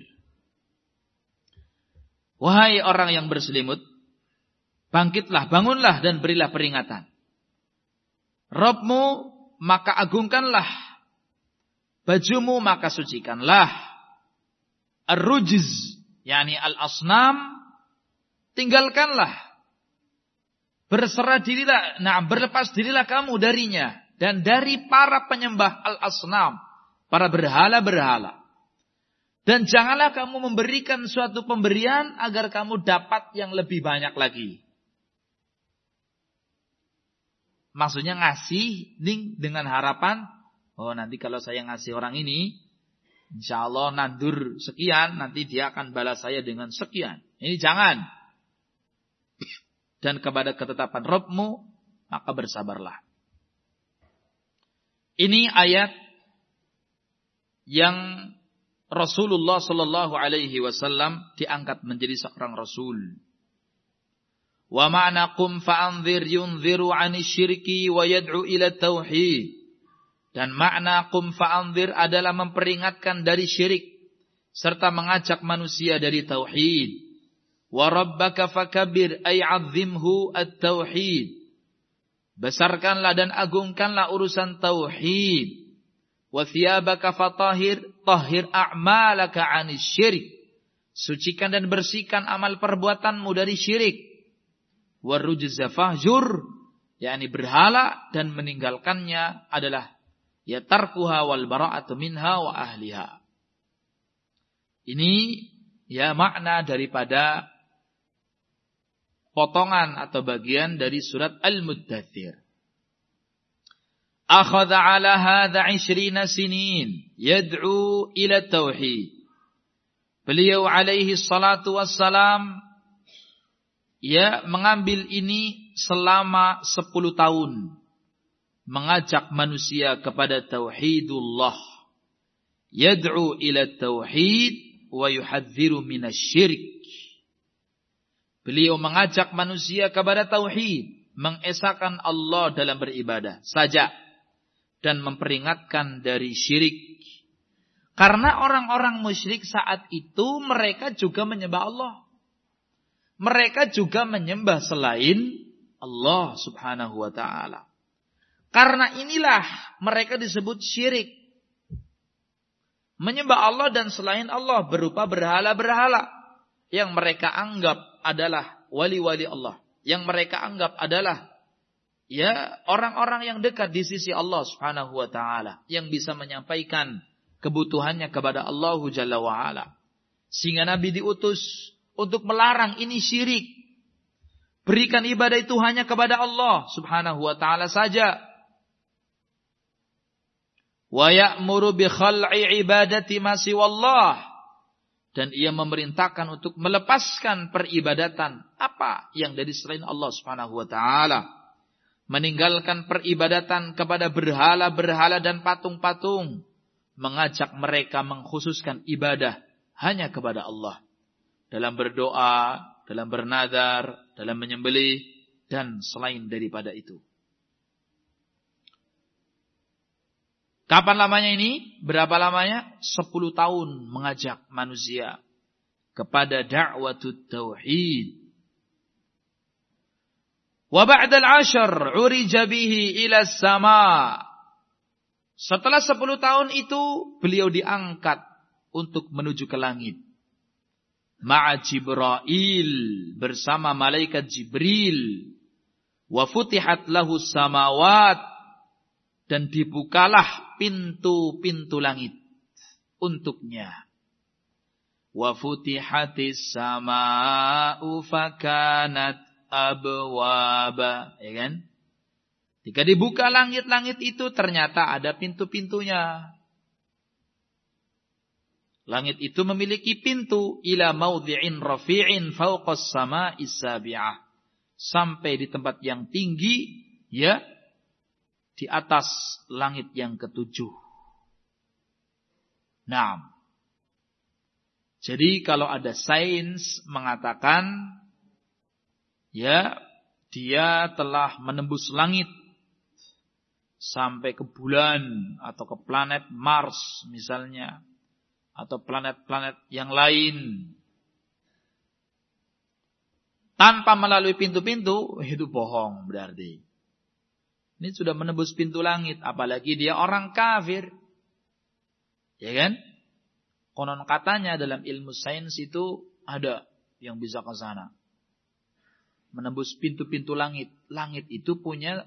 Wahai orang yang berselimut, bangkitlah, bangunlah dan berilah peringatan. Rabbmu maka agungkanlah, bajumu maka sucikanlah. Ar-rujz yakni al-asnam tinggalkanlah. Berlepas dirilah kamu darinya dan dari para penyembah al-asnam, para berhala-berhala. Dan janganlah kamu memberikan suatu pemberian agar kamu dapat yang lebih banyak lagi. Maksudnya ngasih dengan harapan, oh nanti kalau saya ngasih orang ini, insya Allah nandur sekian, nanti dia akan balas saya dengan sekian. Ini jangan. Dan kepada ketetapan Rabbmu, maka bersabarlah. Ini ayat yang Rasulullah sallallahu alaihi wasallam diangkat menjadi seorang rasul. Wa ma'na qum fa'anzir yunziru 'ani syirki wa yad'u ila tauhid. Dan makna qum fa'anzir adalah memperingatkan dari syirik serta mengajak manusia dari tauhid. Wa rabbaka fakabbir ay 'azzimhu at-tauhid. Besarkanlah dan agungkanlah urusan tauhid. Wa thiyabaka fatahhir, tahhir a'malaka 'anis syirik. Sucikan dan bersihkan amal perbuatanmu dari syirik. Warrujza fahjur, yakni berhala dan meninggalkannya adalah ya tarkuha wal bara'atu minha wa ahliha. Ini ya makna daripada potongan atau bagian dari surat Al-Muddathir. Akhadha ala hadha 20 sinin yad'u ila tauhid. Beliau alaihi salatu wassalam mengambil ini selama 10 tahun. Mengajak manusia kepada tauhidullah. Yad'u ila tauhid wa yuhadziru minasyirik. Beliau mengajak manusia kepada tauhid, mengesahkan Allah dalam beribadah saja dan memperingatkan dari syirik. Karena orang-orang musyrik saat itu mereka juga menyembah Allah. Mereka juga menyembah selain Allah subhanahu wa ta'ala. Karena inilah mereka disebut syirik. Menyembah Allah dan selain Allah berupa berhala-berhala yang mereka anggap adalah wali-wali Allah. Yang mereka anggap adalah orang-orang yang dekat di sisi Allah subhanahu wa ta'ala. Yang bisa menyampaikan kebutuhannya kepada Allah Jalla wa'ala. Sehingga Nabi diutus untuk melarang ini syirik. Berikan ibadah itu hanya kepada Allah subhanahu wa ta'ala saja. Wa ya'muru bi khal'i ibadati ma siwallah. Dan ia memerintahkan untuk melepaskan peribadatan apa yang dari selain Allah subhanahu wa ta'ala. Meninggalkan peribadatan kepada berhala-berhala dan patung-patung. Mengajak mereka mengkhususkan ibadah hanya kepada Allah. Dalam berdoa, dalam bernadar, dalam menyembelih, dan selain daripada itu. Kapan lamanya ini? Berapa lamanya? 10 tahun mengajak manusia kepada da'watut tauhid. Wa ba'dal 'ashr urija bihi ila sama. Setelah 10 tahun itu beliau diangkat untuk menuju ke langit. Ma'a Jibril, bersama malaikat Jibril. Wa futihat lahu samawat, dan dibukalah pintu-pintu langit untuknya. Wa futihatis sama'u fakanat abwaba, ya kan? Jika dibuka langit-langit itu ternyata ada pintu-pintunya. Langit itu memiliki pintu ila maudhi'in rafi'in fawqas sama'is sabi'ah, sampai di tempat yang tinggi, ya, di atas langit yang ketujuh. Nah, jadi kalau ada sains mengatakan, ya, dia telah menembus langit sampai ke bulan atau ke planet Mars misalnya, atau planet-planet yang lain tanpa melalui pintu-pintu, itu bohong berarti. Ini sudah menembus pintu langit, apalagi dia orang kafir. Ya kan? Konon katanya dalam ilmu sains itu ada yang bisa ke sana. Menembus pintu-pintu langit. Langit itu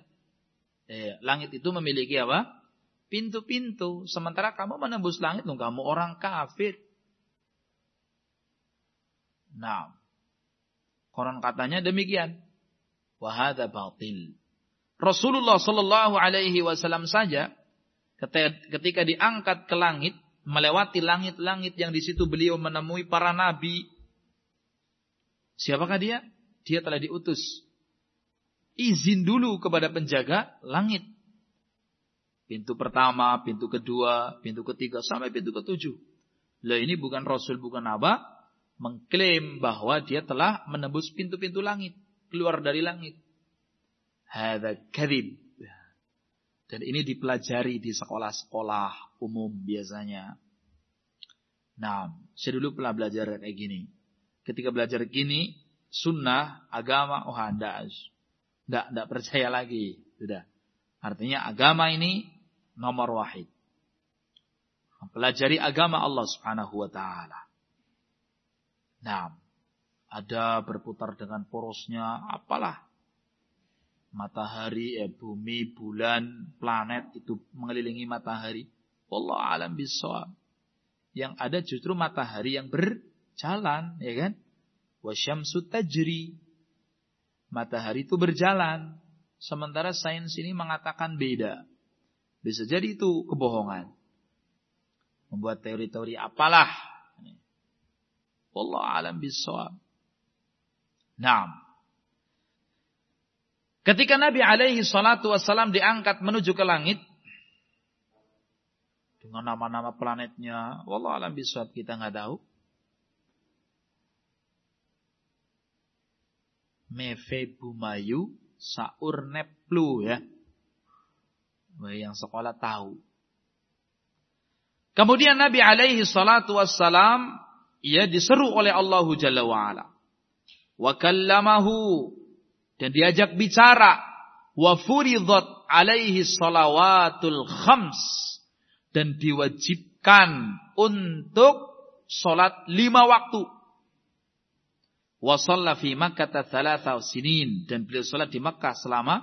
memiliki apa? Pintu-pintu. Sementara kamu menembus langit, kamu orang kafir. Nah, konon katanya demikian. Wa hadza batil. Rasulullah sallallahu alaihi wasallam saja ketika diangkat ke langit, melewati langit-langit yang di situ beliau menemui para nabi. Siapakah dia? Dia telah diutus. Izin dulu kepada penjaga langit. Pintu pertama, pintu kedua, pintu ketiga, sampai pintu ketujuh. Lah ini bukan Rasul, bukan apa, mengklaim bahwa dia telah menembus pintu-pintu langit, keluar dari langit. Hadza kadzib. Dan ini dipelajari di sekolah-sekolah umum biasanya. Nah, saya dulu pernah belajar kayak gini. Ketika belajar gini, sunnah, agama, enggak percaya lagi. Sudah. Artinya agama ini nomor wahid. Mempelajari agama Allah Subhanahu wa taala. Nah, ada berputar dengan porosnya, apalah. Matahari, bumi, bulan, planet itu mengelilingi matahari. Wallahu a'lam bishawab. Yang ada justru matahari yang berjalan, ya kan? Wasyamsu tajri. Matahari itu berjalan. Sementara sains ini mengatakan beda. Bisa jadi itu kebohongan. Membuat teori-teori apalah. Wallahu a'lam bishawab. Naam. Ketika Nabi alaihi salatu wassalam diangkat menuju ke langit, dengan nama-nama planetnya, wallahu a'lam bishawab, kita nggak tahu. Meve Bumayu Saur Neplu, ya. Yang sekolah tahu. Kemudian Nabi alaihi salatu wassalam, ia diseru oleh Allah Jalla wa'ala. Wa kallamahu, dan diajak bicara. Wa furidhat alaihi salawatul khams, dan diwajibkan untuk salat 5 waktu. Wa shalla fi Makkah 3 sinin, dan beliau salat di Makkah selama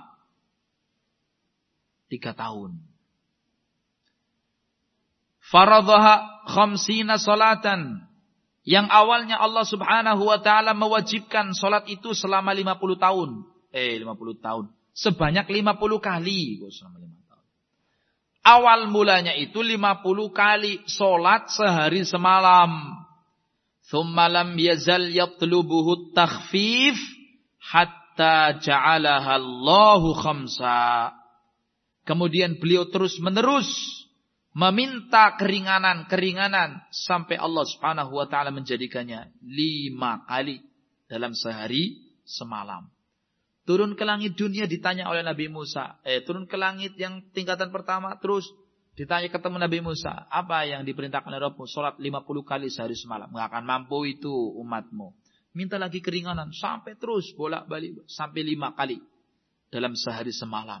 3 tahun. Faradhaha 50 salatan, yang awalnya Allah Subhanahu wa taala mewajibkan salat itu selama 50 tahun. 50 tahun. Sebanyak 50 kali selama 5 tahun. Awal mulanya itu 50 kali salat sehari semalam. Thumma lam yazal yatlubuhu takhfif hatta ja'alaha Allahu khamsa. Kemudian beliau terus-menerus meminta keringanan sampai Allah Subhanahu wa taala menjadikannya 5 kali dalam sehari semalam. Turun ke langit dunia ditanya oleh Nabi Musa. Turun ke langit yang tingkatan pertama, terus ditanya ketemu Nabi Musa. Apa yang diperintahkan oleh Rabbmu? Salat 50 kali sehari semalam. Nggak akan mampu itu umatmu. Minta lagi keringanan sampai terus bolak-balik sampai 5 kali. dalam sehari semalam.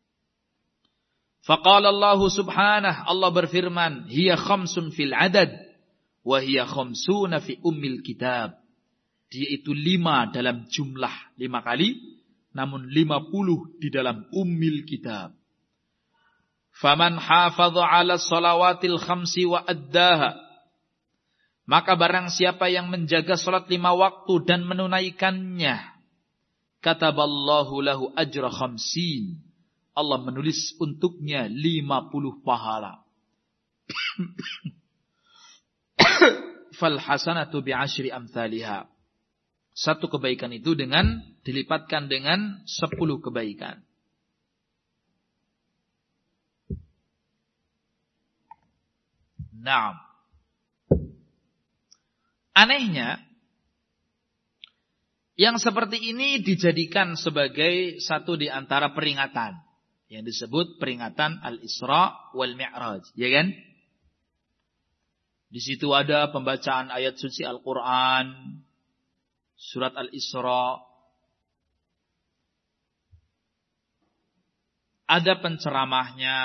Faqala Allah subhanahu, Allah berfirman, hiya khamsun fil adad wa hiya khamsuna fi ummil kitab. Dia itu 5 dalam jumlah 5 kali, namun 50 di dalam ummil kitab. Faman hafadha 'ala shalawatil khamsi wa addaha, maka barang siapa yang menjaga salat 5 waktu dan menunaikannya, kataballahu lahu ajra khamsin, Allah menulis untuknya 50 pahala. Fal hasanatu bi'ashri amthaliha. Satu kebaikan itu dilipatkan dengan 10 kebaikan. Naam. Anehnya, yang seperti ini dijadikan sebagai satu di antara peringatan yang disebut peringatan Al-Isra wal Mi'raj, ya kan? Di situ ada pembacaan ayat suci Al-Qur'an, surat Al-Isra. Ada penceramahnya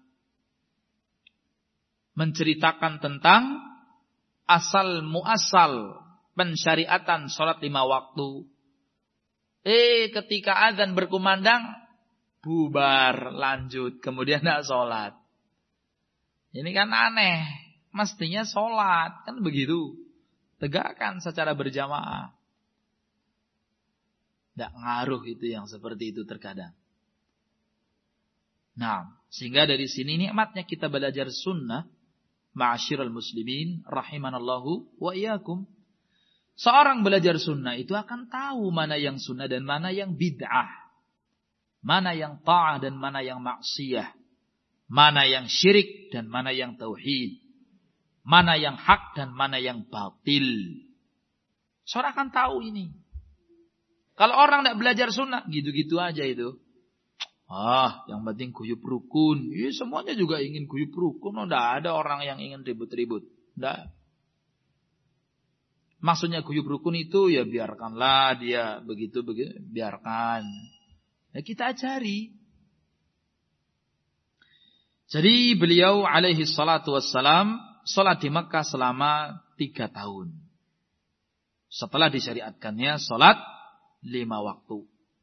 menceritakan tentang asal muasal pensyariatan salat 5 waktu. Ketika azan berkumandang, bubar, lanjut, kemudian tidak sholat. Ini kan aneh. Mestinya sholat, kan begitu. Tegakkan secara berjamaah. Tidak ngaruh itu yang seperti itu terkadang. Nah, sehingga dari sini nikmatnya kita belajar sunnah. Ma'asyiral muslimin, rahimanallahu wa iyyakum. Seorang belajar sunnah itu akan tahu mana yang sunnah dan mana yang bid'ah. Mana yang ta'ah dan mana yang maksiyah. Mana yang syirik dan mana yang tauhid. Mana yang hak dan mana yang batil. Seorang akan tahu ini. Kalau orang tidak belajar sunnah, gitu-gitu aja itu. Yang penting guyub rukun. Semuanya juga ingin guyub rukun. Tidak ada orang yang ingin ribut-ribut. Tidak. Maksudnya guyub rukun itu ya biarkanlah dia begitu-begitu. Biarkan. Ya kita ajari. Jadi beliau alaihi salatu wassalam salat di Makkah selama 3 tahun. Setelah disyariatkannya salat 5 waktu.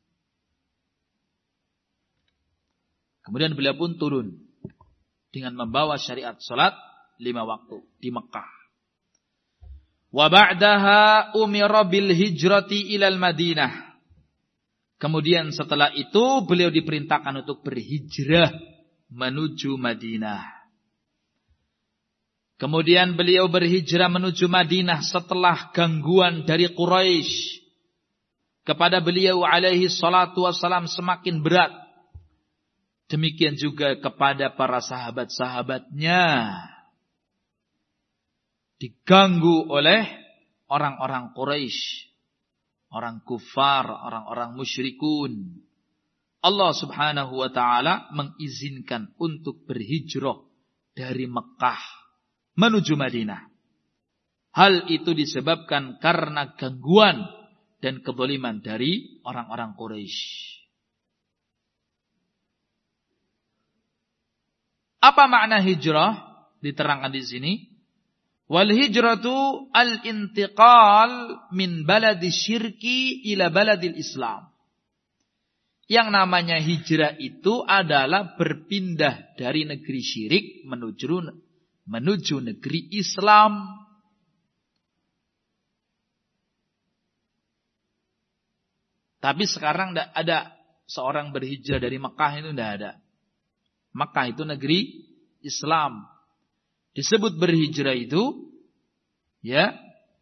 Kemudian beliau pun turun dengan membawa syariat salat 5 waktu di Makkah. Wa ba'daha umira bil hijrati ilal Madinah. Kemudian setelah itu beliau diperintahkan untuk berhijrah menuju Madinah. Kemudian beliau berhijrah menuju Madinah setelah gangguan dari Quraisy kepada beliau alaihi salatu wassalam semakin berat. Demikian juga kepada para sahabat-sahabatnya. Diganggu oleh orang-orang Quraisy, orang kufar, orang-orang musyrikun. Allah subhanahu wa ta'ala mengizinkan untuk berhijrah dari Mekah menuju Madinah. Hal itu disebabkan karena gangguan dan kezaliman dari orang-orang Quraisy. Apa makna hijrah? Diterangkan di sini. Wal hijratu al-intiqal min baladi syirki ila baladil Islam. Yang namanya hijrah itu adalah berpindah dari negeri syirik menuju negeri Islam. Tapi sekarang tidak ada seorang berhijrah dari Mekah, itu tidak ada. Mekah itu negeri Islam. Disebut berhijrah itu, ya,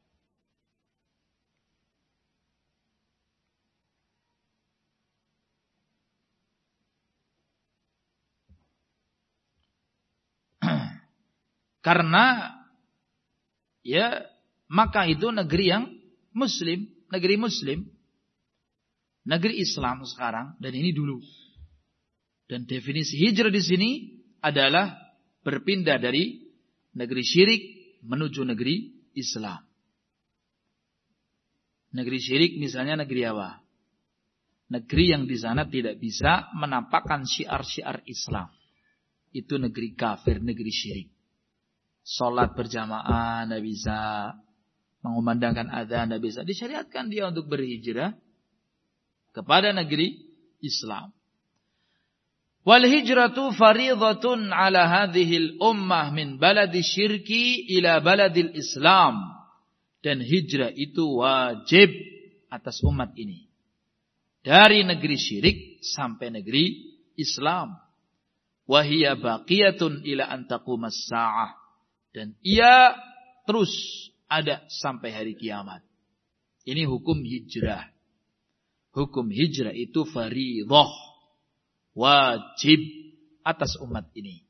karena ya Makkah itu negeri yang muslim, negeri muslim, negeri Islam sekarang, dan ini dulu. Dan definisi hijrah di sini adalah berpindah dari negeri syirik menuju negeri Islam. Negeri syirik misalnya negeri apa? Negeri yang di sana tidak bisa menampakkan syiar-syiar Islam. Itu negeri kafir, negeri syirik. Salat berjamaah tidak bisa, mengumandangkan adzan tidak bisa. Disyariatkan dia untuk berhijrah kepada negeri Islam. Wal hijratu fariidatun ala hadhil ummah min baladi syirki ila baladil Islam. Dan hijrah itu wajib atas umat ini. Dari negeri syirik sampai negeri Islam. Wahia baqiyatun ila an taqumas sa'ah. Dan ia terus ada sampai hari kiamat. Ini hukum hijrah. Hukum hijrah itu fariidah. Wajib atas umat ini.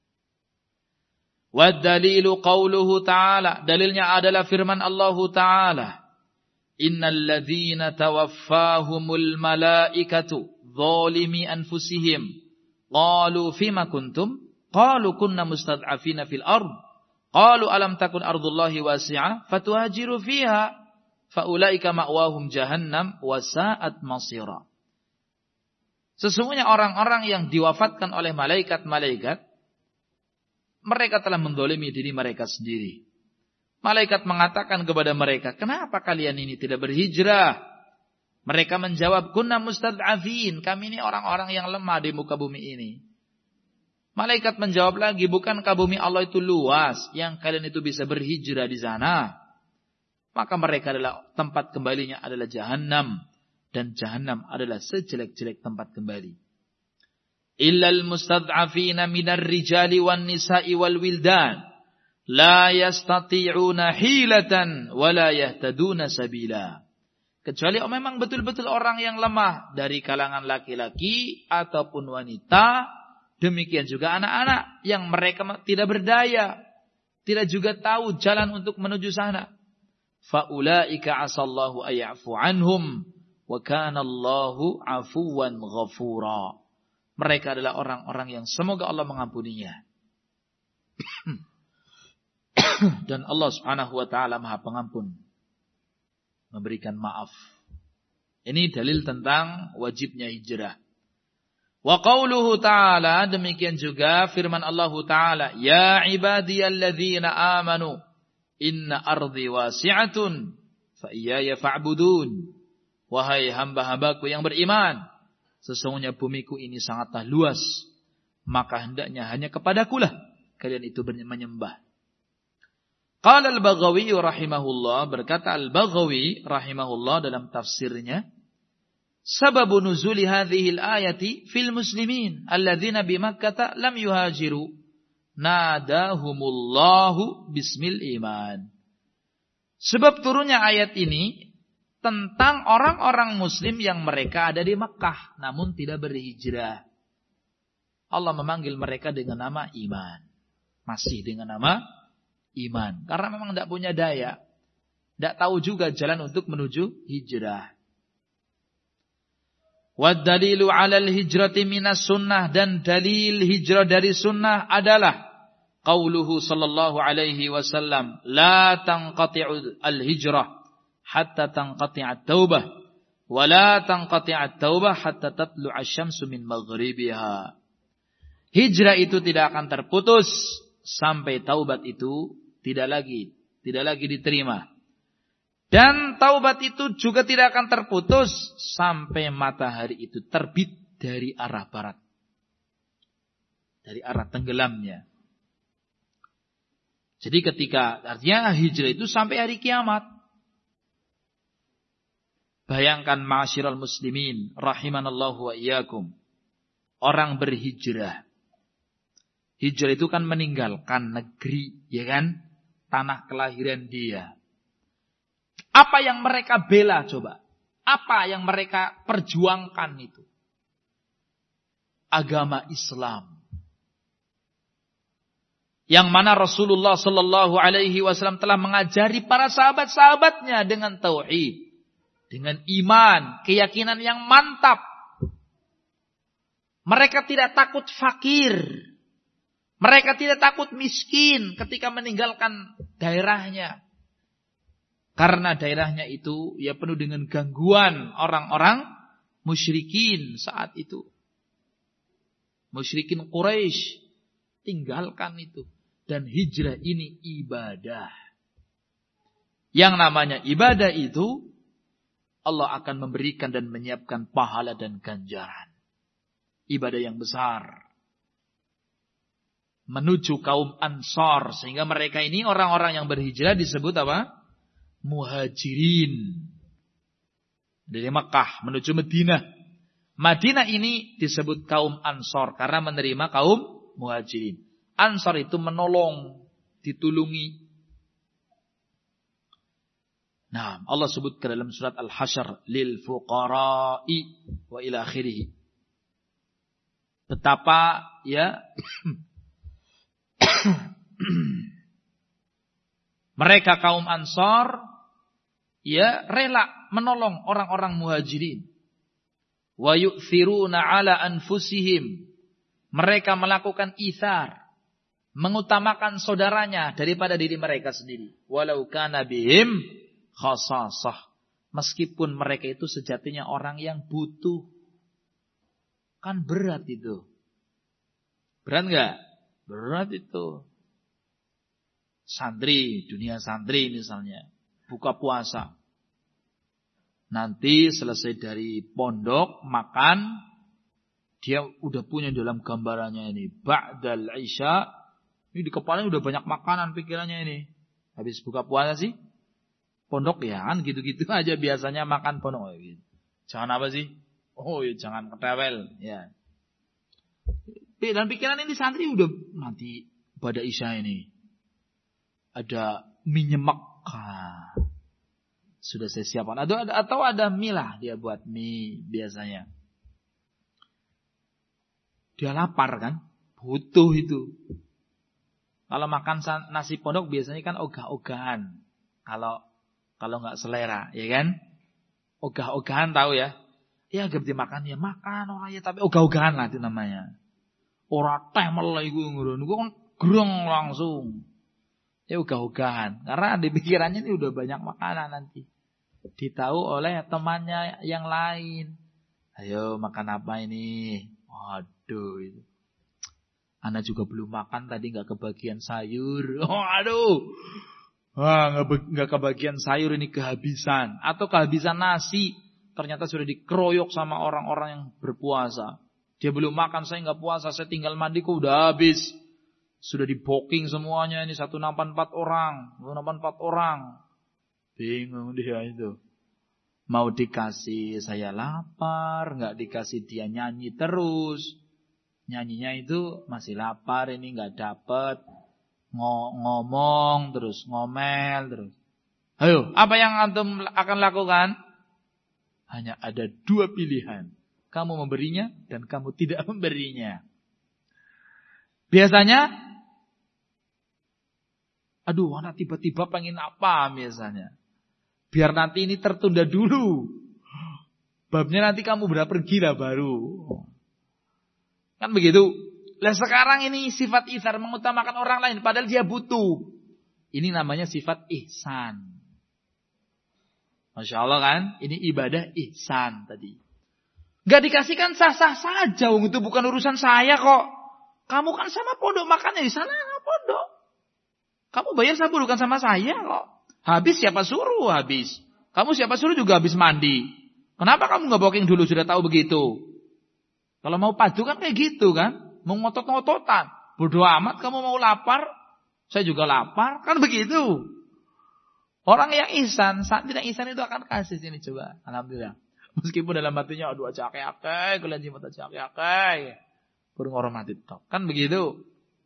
Wa dalilu qauluhu ta'ala. Dalilnya adalah firman Allah Ta'ala. Innal ladzina tawaffahumul malaikatu zalimi anfusihim qalu fima kuntum qalu kunna mustad'afina fil ard qalu alam takun ardullahi wasi'ah fatuhajiru fiha faulaika ma'wahum jahannam wa sa'at masira. Sesungguhnya orang-orang yang diwafatkan oleh malaikat-malaikat mereka telah menzalimi diri mereka sendiri. Malaikat mengatakan kepada mereka, kenapa kalian ini tidak berhijrah? Mereka menjawab, kunna mustad'afin. Kami ini orang-orang yang lemah di muka bumi ini. Malaikat menjawab lagi, bukankah bumi Allah itu luas, yang kalian itu bisa berhijrah di sana? Maka mereka adalah tempat kembalinya adalah Jahannam. Dan Jahannam adalah sejelek-jelek tempat kembali. Illal mustad'afina minar rijali wan nisa'i wal wildan. La yastati'una hilatan wa la yahtaduna sabila. Kecuali memang betul-betul orang yang lemah dari kalangan laki-laki ataupun wanita, demikian juga anak-anak yang mereka tidak berdaya, tidak juga tahu jalan untuk menuju sana. Faulaika asallahu ay'afu anhum wa kana Allahu afuwan ghafura. Mereka adalah orang-orang yang semoga Allah mengampuninya. Dan Allah Subhanahu wa taala Maha Pengampun, memberikan maaf. Ini dalil tentang wajibnya hijrah. Wa qauluhu ta'ala, demikian juga firman Allah Ta'ala, ya ibadiyalladzina amanu inna ardi wasi'atun fa iyaya fa'budun. Wahai hamba-hambaku yang beriman, sesungguhnya bumiku ini sangatlah luas, maka hendaknya hanya kepadakulah kalian itu menyembah. Qala al-Baghawi rahimahullah, berkata al-Baghawi rahimahullah dalam tafsirnya, sababu nuzuli hadhihi al-ayati fil muslimin alladzina bi Makkah lam yuhajiru nadahumullahu bismil iman. Sebab turunnya ayat ini tentang orang-orang muslim yang mereka ada di Makkah namun tidak berhijrah. Allah memanggil mereka dengan nama iman. Masih dengan nama iman. Karena memang tidak punya daya. Tidak tahu juga jalan untuk menuju hijrah. Waddalilu alal hijrati minas sunnah. Dan dalil hijrah dari sunnah adalah qauluhu sallallahu alaihi wasallam, la tanqati'u al-hijrah hatta tanqati'at taubah. Wa la tanqati'at taubah hatta tatlu'a syamsu min maghribiha. Hijrah itu tidak akan terputus sampai taubat itu tidak lagi diterima. Dan taubat itu juga tidak akan terputus sampai matahari itu terbit dari arah barat. Dari arah tenggelamnya. Jadi artinya hijrah itu sampai hari kiamat. Bayangkan ma'asyiral muslimin rahimanallahu wa iyyakum. Orang berhijrah. Hijrah itu kan meninggalkan negeri, ya kan? Tanah kelahiran dia. Apa yang mereka bela coba? Apa yang mereka perjuangkan itu? Agama Islam. Yang mana Rasulullah sallallahu alaihi wasallam telah mengajari para sahabat-sahabatnya dengan tauhid, dengan iman, keyakinan yang mantap. Mereka tidak takut fakir. Mereka tidak takut miskin ketika meninggalkan daerahnya. Karena daerahnya itu ya penuh dengan gangguan orang-orang musyrikin saat itu. Musyrikin Quraisy, tinggalkan itu. Dan hijrah ini ibadah. Yang namanya ibadah itu, Allah akan memberikan dan menyiapkan pahala dan ganjaran. Ibadah yang besar. Menuju kaum Ansar. Sehingga mereka ini orang-orang yang berhijrah disebut apa? Muhajirin. Dari Mekah menuju Madinah. Madinah ini disebut kaum Ansar karena menerima kaum Muhajirin. Ansar itu menolong, ditulungi. Nah, Allah sebut ke dalam surat Al-Hasyr, lil fuqara'i wa ila akhirih. Betapa ya mereka kaum Ansar ya rela menolong orang-orang Muhajirin. Wa yu'thiruna ala anfusihim. Mereka melakukan itsar, mengutamakan saudaranya daripada diri mereka sendiri. Walau kana bihim khasasah. Meskipun mereka itu sejatinya orang yang butuh. Kan berat itu. Berat enggak? Berat itu. Santri, dunia santri misalnya, buka puasa. Nanti selesai dari pondok, makan, dia udah punya dalam gambarannya ini. Ba'dal isya, ini di kepalanya udah banyak makanan pikirannya ini. Habis buka puasa sih, pondok ya kan gitu-gitu aja biasanya makan pondok. Oh, gitu. Jangan apa sih? Oh ya jangan ketewel. Ya. Dan pikiran ini santri udah nanti pada isya ini. Ada minyak. Sudah saya siapkan. Atau ada mie lah dia buat mie biasanya. Dia lapar kan? Butuh itu. Kalau makan nasi pondok biasanya kan ogah-ogahan. Kalau nggak selera, ya kan? Ogah-ogahan tahu ya? Ya gak dimakan ya makan orang ya tapi ogah-ogahan lah itu namanya. Ora teh malah iku ngono. Iku kan greng langsung. Ya ogah-ogahan. Karena di pikirannya ini udah banyak makanan nanti. Ditahu oleh temannya yang lain. Ayo makan apa ini? Waduh itu. Ana juga belum makan tadi nggak kebagian sayur. Oh aduh. Wah nggak kebagian sayur ini kehabisan. Atau kehabisan nasi. Ternyata sudah dikeroyok sama orang-orang yang berpuasa. Dia belum makan, saya nggak puasa, saya tinggal mandi kok udah habis. Sudah di booking semuanya ini 184 orang. 184 orang. Bingung dia itu. Mau dikasih saya lapar, nggak dikasih dia nyanyi terus. Nyanyinya itu masih lapar, ini nggak dapet. Ngomong terus, ngomel terus. Ayo, apa yang antum akan lakukan? Hanya ada dua pilihan. Kamu memberinya dan kamu tidak memberinya. Biasanya, aduh anak tiba-tiba pengen apa biasanya. Biar nanti ini tertunda dulu. Babnya nanti kamu pergi lah baru. Kan begitu. Lah sekarang ini sifat itsar mengutamakan orang lain padahal dia butuh. Ini namanya sifat ihsan. Masya Allah kan. Ini ibadah ihsan tadi. Gak dikasihkan sah-sah saja. Itu bukan urusan saya kok. Kamu kan sama pondok makannya di sana pondok. Kamu bayar sabu bukan sama saya kok. Habis siapa suruh habis. Kamu siapa suruh juga habis mandi. Kenapa kamu gak booking dulu sudah tahu begitu. Kalau mau padu kan kayak gitu kan. Mau ngotot-ngototan. Bodoh amat kamu mau lapar. Saya juga lapar. Kan begitu. Orang yang ihsan. Saat tidak ihsan itu akan kasih sini coba. Alhamdulillah. Meskipun dalam hatinya aduh aja akeh-akeh. Kalian jimat aja akeh-akeh. Burung hormati tok. Kan begitu.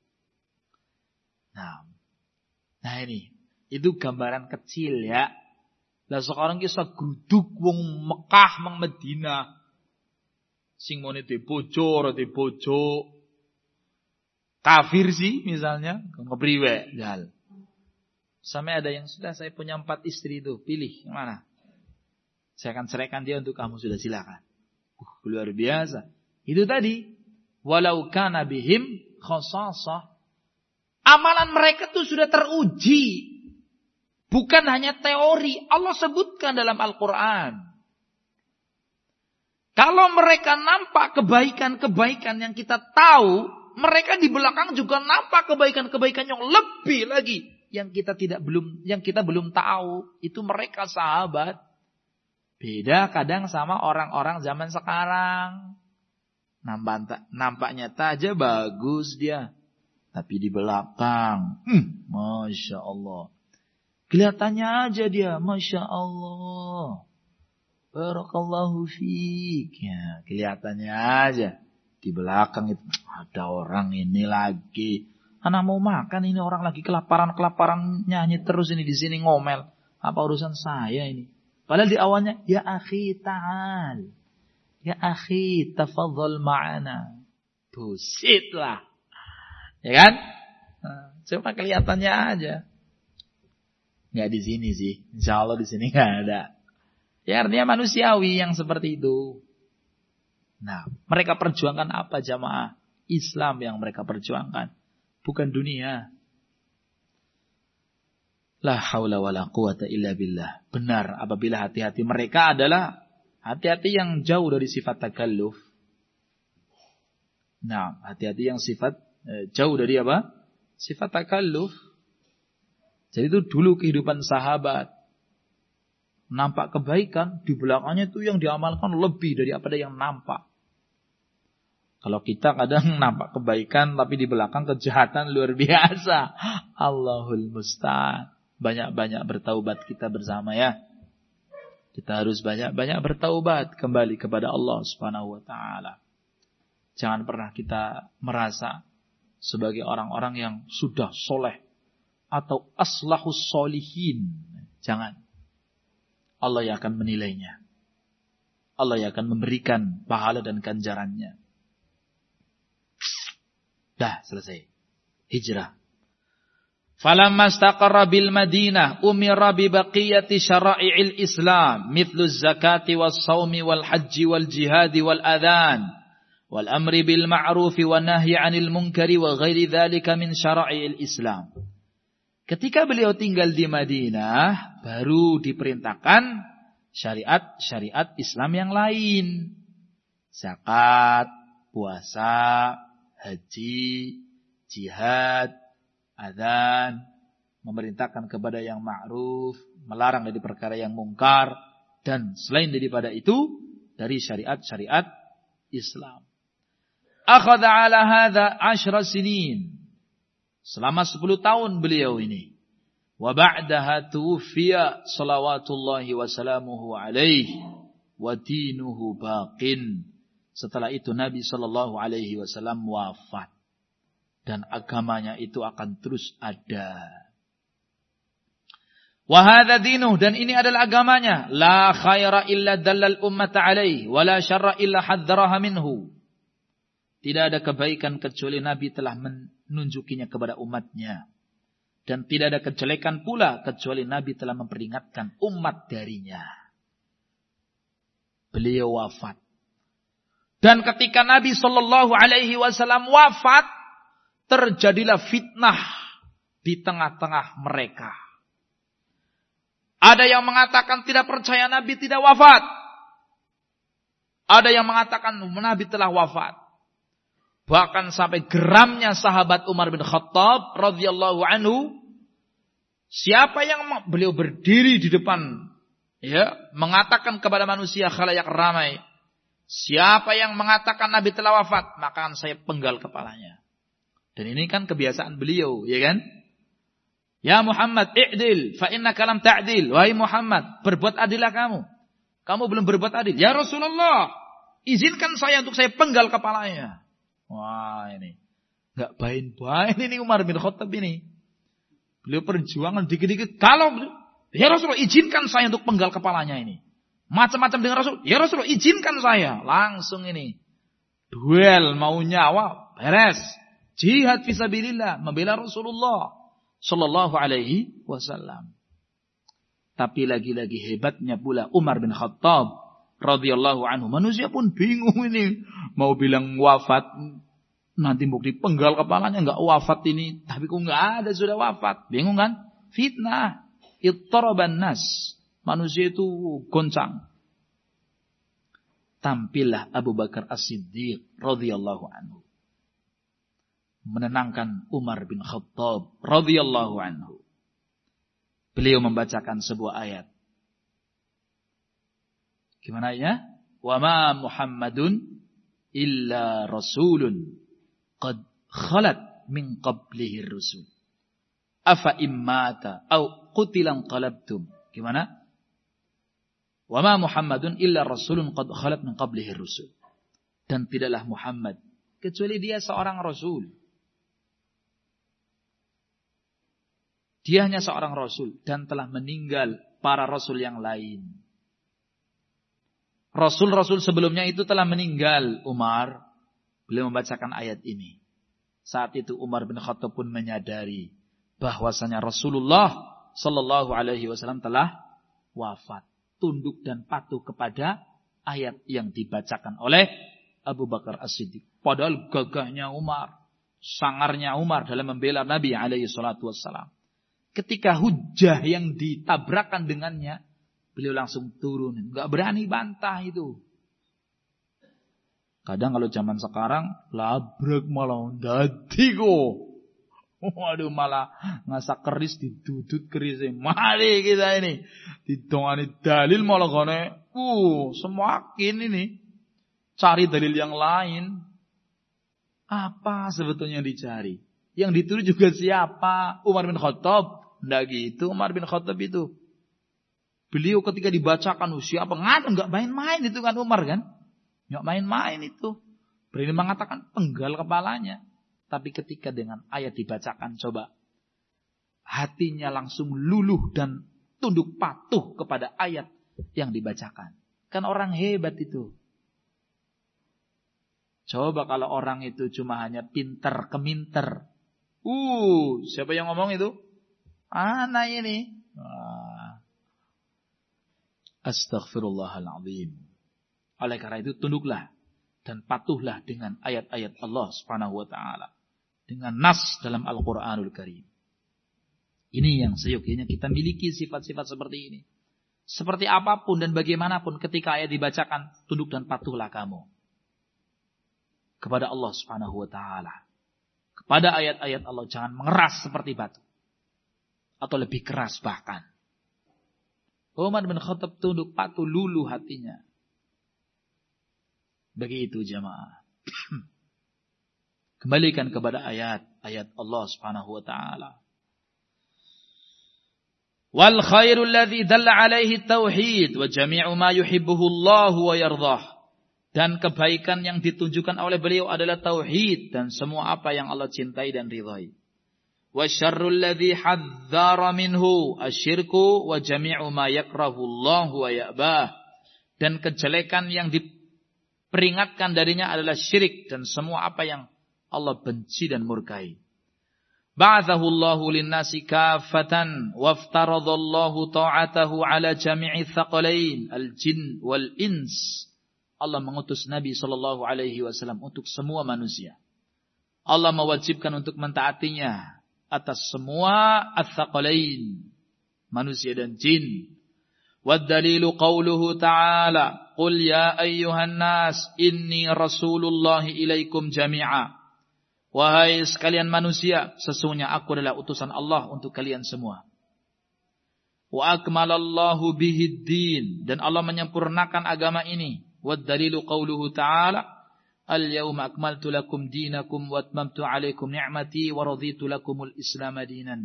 Nah ini. Itu gambaran kecil ya. Lah sekarang kisah gruduk wong Mekah mang Madinah. Sing mone di bojo, di bojo. Kafir sih misalnya, kepriwe jal. Sampai ada yang sudah saya punya 4 istri itu, pilih yang mana? Saya akan ceraikan dia untuk kamu sudah silakan. Luar biasa. Itu tadi, walau kana bihim khasasah. Amalan mereka tuh sudah teruji. Bukan hanya teori. Allah sebutkan dalam Al-Quran. Kalau mereka nampak kebaikan-kebaikan yang kita tahu, mereka di belakang juga nampak kebaikan-kebaikan yang lebih lagi yang kita belum tahu. Itu mereka sahabat. Beda kadang sama orang-orang zaman sekarang. Nampaknya aja bagus dia, tapi di belakang, Masya Allah. Kelihatannya aja dia, Masya Allah. Barakallahu fiik. Ya, kelihatannya aja. Di belakang itu ada orang ini lagi. Anak mau makan, ini orang lagi kelaparan nyanyi terus ini di sini ngomel. Apa urusan saya ini? Padahal di awalnya, ya akhi ta'al. Ya akhi tafadhal ma'ana. Bullshit lah. Ya kan? Cuma kelihatannya aja. Nggak di sini sih. Insya Allah di sini nggak ada. Ya artinya manusiawi yang seperti itu. Nah, mereka perjuangkan apa jamaah? Islam yang mereka perjuangkan. Bukan dunia. La haula wa la quwata illa billah. Benar apabila hati-hati mereka adalah hati-hati yang jauh dari sifat takalluf. Nah, hati-hati yang sifat jauh dari apa? Sifat takalluf. Jadi itu dulu kehidupan sahabat. Nampak kebaikan, di belakangnya itu yang diamalkan lebih daripada yang nampak. Kalau kita kadang nampak kebaikan, tapi di belakang kejahatan luar biasa. Allahul musta'an. Banyak-banyak bertaubat kita bersama ya. Kita harus banyak-banyak bertaubat kembali kepada Allah Subhanahu wa taala. Jangan pernah kita merasa sebagai orang-orang yang sudah soleh atau aslahus solihin. Jangan. Allah yang akan menilainya. Allah yang akan memberikan pahala dan ganjarannya. Dah selesai. Hijrah. Falamma istaqarra bil Madinah umira bi baqiyati syara'i'il Islam mithlu zakati was shaumi wal haji wal jihadi wal adhan wal amri bil ma'rufi wan nahyi 'anil munkari wa ghairi dzalika min syara'i'il Islam. Ketika beliau tinggal di Madinah, baru diperintahkan syariat-syariat Islam yang lain. Zakat, puasa, haji, jihad, adzan, memerintahkan kepada yang ma'ruf, melarang dari perkara yang mungkar, dan selain daripada itu, dari syariat-syariat Islam. Akhadha ala hadha 10 sinin. Selama 10 tahun beliau ini. Wa ba'daha tuwfiya salawatullahi wa salamuhu alaihi wa dinuhu baqin. Setelah itu Nabi sallallahu alaihi wasallam wafat dan agamanya itu akan terus ada. Wa hadza dinuh, dan ini adalah agamanya. La khaira illa dallal ummata alaihi wa la syarra illa hadzaraha minhu. Tidak ada kebaikan kecuali Nabi telah menunjukinya kepada umatnya. Dan tidak ada kejelekan pula kecuali Nabi telah memperingatkan umat darinya. Beliau wafat. Dan ketika Nabi sallallahu alaihi wasallam wafat, terjadilah fitnah di tengah-tengah mereka. Ada yang mengatakan tidak percaya Nabi tidak wafat. Ada yang mengatakan Nabi telah wafat. Bahkan sampai geramnya sahabat Umar bin Khattab radhiyallahu anhu. Siapa yang beliau berdiri di depan, ya, mengatakan kepada manusia khalayak ramai, siapa yang mengatakan Nabi telah wafat, maka akan saya penggal kepalanya. Dan ini kan kebiasaan beliau, ya kan? Ya Muhammad, i'dil fa innaka lam ta'dil. Wahai Muhammad, berbuat adillah kamu. Kamu belum berbuat adil. Ya Rasulullah, izinkan saya untuk saya penggal kepalanya. Wah, ini enggak bain-bain ini Umar bin Khattab ini. Beliau perjuangan dikit-dikit. Kalau ya Rasulullah, izinkan saya untuk penggal kepalanya ini. Macam-macam dengan Rasul. Ya Rasulullah, izinkan saya. Langsung ini duel mau nyawa, beres. Jihad fisabilillah, membela Rasulullah sallallahu alaihi wasallam. Tapi lagi-lagi hebatnya pula Umar bin Khattab radhiyallahu anhu. Manusia pun bingung ini. Mau bilang wafat, nanti bukti penggal kepalanya enggak wafat ini. Tapi kok enggak ada, sudah wafat. Bingung kan? Fitnah. Ittaraban nas. Manusia itu goncang. tampillah Abu Bakar As-Siddiq radhiyallahu anhu menenangkan Umar bin Khattab radhiyallahu anhu. Beliau membacakan sebuah ayat. Gimana ya? Wa ma Muhammadun illa rasulun qad khalat min qablihi rusul. Afa immata au qutilan qalabtum. Gimana? Wa ma Muhammadun illa rasulun qad khalat min qablihi rusul. Dan tidaklah Muhammad kecuali dia seorang rasul. Dia hanya seorang rasul dan telah meninggal para rasul yang lain. Rasul-rasul sebelumnya itu telah meninggal. Umar, beliau membacakan ayat ini. Saat itu Umar bin Khattab pun menyadari bahwasanya Rasulullah sallallahu alaihi wasallam telah wafat. Tunduk dan patuh kepada ayat yang dibacakan oleh Abu Bakar As-Siddiq. Padahal gagahnya Umar, sangarnya Umar dalam membela Nabi alaihi salatu wassalam. Ketika hujah yang ditabrakkan dengannya, beliau langsung turun. Enggak berani bantah itu. Kadang kalau zaman sekarang, labrak malah dadi kok. Waduh, malah ngasak keris didudut kerisnya. Mari kita ini. Didongani dalil malah gane. Semakin ini. Cari dalil yang lain. Apa sebetulnya yang dicari? Yang dituduh juga siapa? Umar bin Khattab. Nggak gitu Umar bin Khattab itu. Beliau ketika dibacakan siapa? Nggak main-main itu kan Umar kan? Nggak main-main itu. Berani mengatakan penggal kepalanya. Tapi ketika dengan ayat dibacakan, coba. Hatinya langsung luluh dan tunduk patuh kepada ayat yang dibacakan. Kan orang hebat itu. Coba kalau orang itu cuma hanya pinter, keminter. Siapa yang ngomong itu? Anak ini. Astaghfirullahaladzim. Oleh karena itu tunduklah dan patuhlah dengan ayat-ayat Allah Subhanahu wa taala. Dengan nas dalam Al-Qur'anul Karim. Ini yang seyogianya kita miliki sifat-sifat seperti ini. Seperti apapun dan bagaimanapun ketika ayat dibacakan, tunduk dan patuhlah kamu kepada Allah Subhanahu wa taala. Kepada ayat-ayat Allah, jangan mengeras seperti batu. Atau lebih keras bahkan. Umar bin Khattab tunduk patuh luluh hatinya. Begitu jamaah. Kembalikan kepada ayat-ayat Allah Subhanahu wa taala. Wal khairul ladzi dalla alaihi tauhid wa jami'u ma yuhibbuhu Allah wa yardah. Dan kebaikan yang ditunjukkan oleh beliau adalah tauhid dan semua apa yang Allah cintai dan ridhai. Wa syarrul ladzi hadzara minhu asyirku wa jami'u ma yakrahu Allah wa ya'bah. Dan kejelekan yang diperingatkan darinya adalah syirik dan semua apa yang Allah benci dan murkai. Ba'athahu Allahu lin-nasi kaffatan waftaradallahu ta'atahu ala jami'i thaqalain al-jin wal-ins. Allah mengutus Nabi sallallahu alaihi wasallam untuk semua manusia. Allah mewajibkan untuk mentaatinya atas semua ats-thaqalain, manusia dan jin. Wad-dalilu qauluhu ta'ala, "Qul ya ayyuhan nas, inni rasulullahi ilaikum jami'a." Wahai sekalian manusia, sesungguhnya aku adalah utusan Allah untuk kalian semua. Wa akmalallahu bihid-din, dan Allah menyempurnakan agama ini. Wad-dalilu qauluhu ta'ala, "Al-yawma akmaltu lakum dinakum wa atmamtu 'alaikum ni'mati wa raditu lakumul Islam dinan."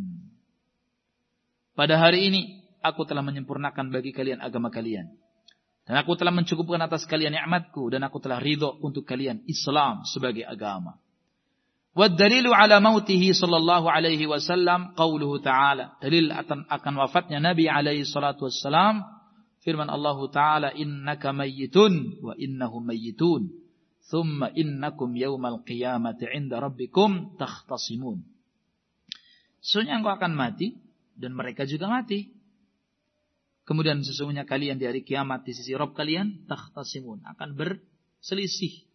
Pada hari ini aku telah menyempurnakan bagi kalian agama kalian. Dan aku telah mencukupkan atas kalian nikmatku dan aku telah ridho untuk kalian Islam sebagai agama. Wad-dalilu ala mautihi sallallahu alaihi wasallam qauluhu ta'ala. Dalil akan wafatnya Nabi alaihi salatu wassalam firman Allah Ta'ala, "Innaka mayyitun wa innahum mayyitun. Thumma innakum yawmal qiyamati 'inda rabbikum takhtasimun." Sesungguhnya engkau akan mati dan mereka juga mati. Kemudian sesungguhnya kalian di hari kiamat di sisi Rabb kalian takhtasimun, akan berselisih.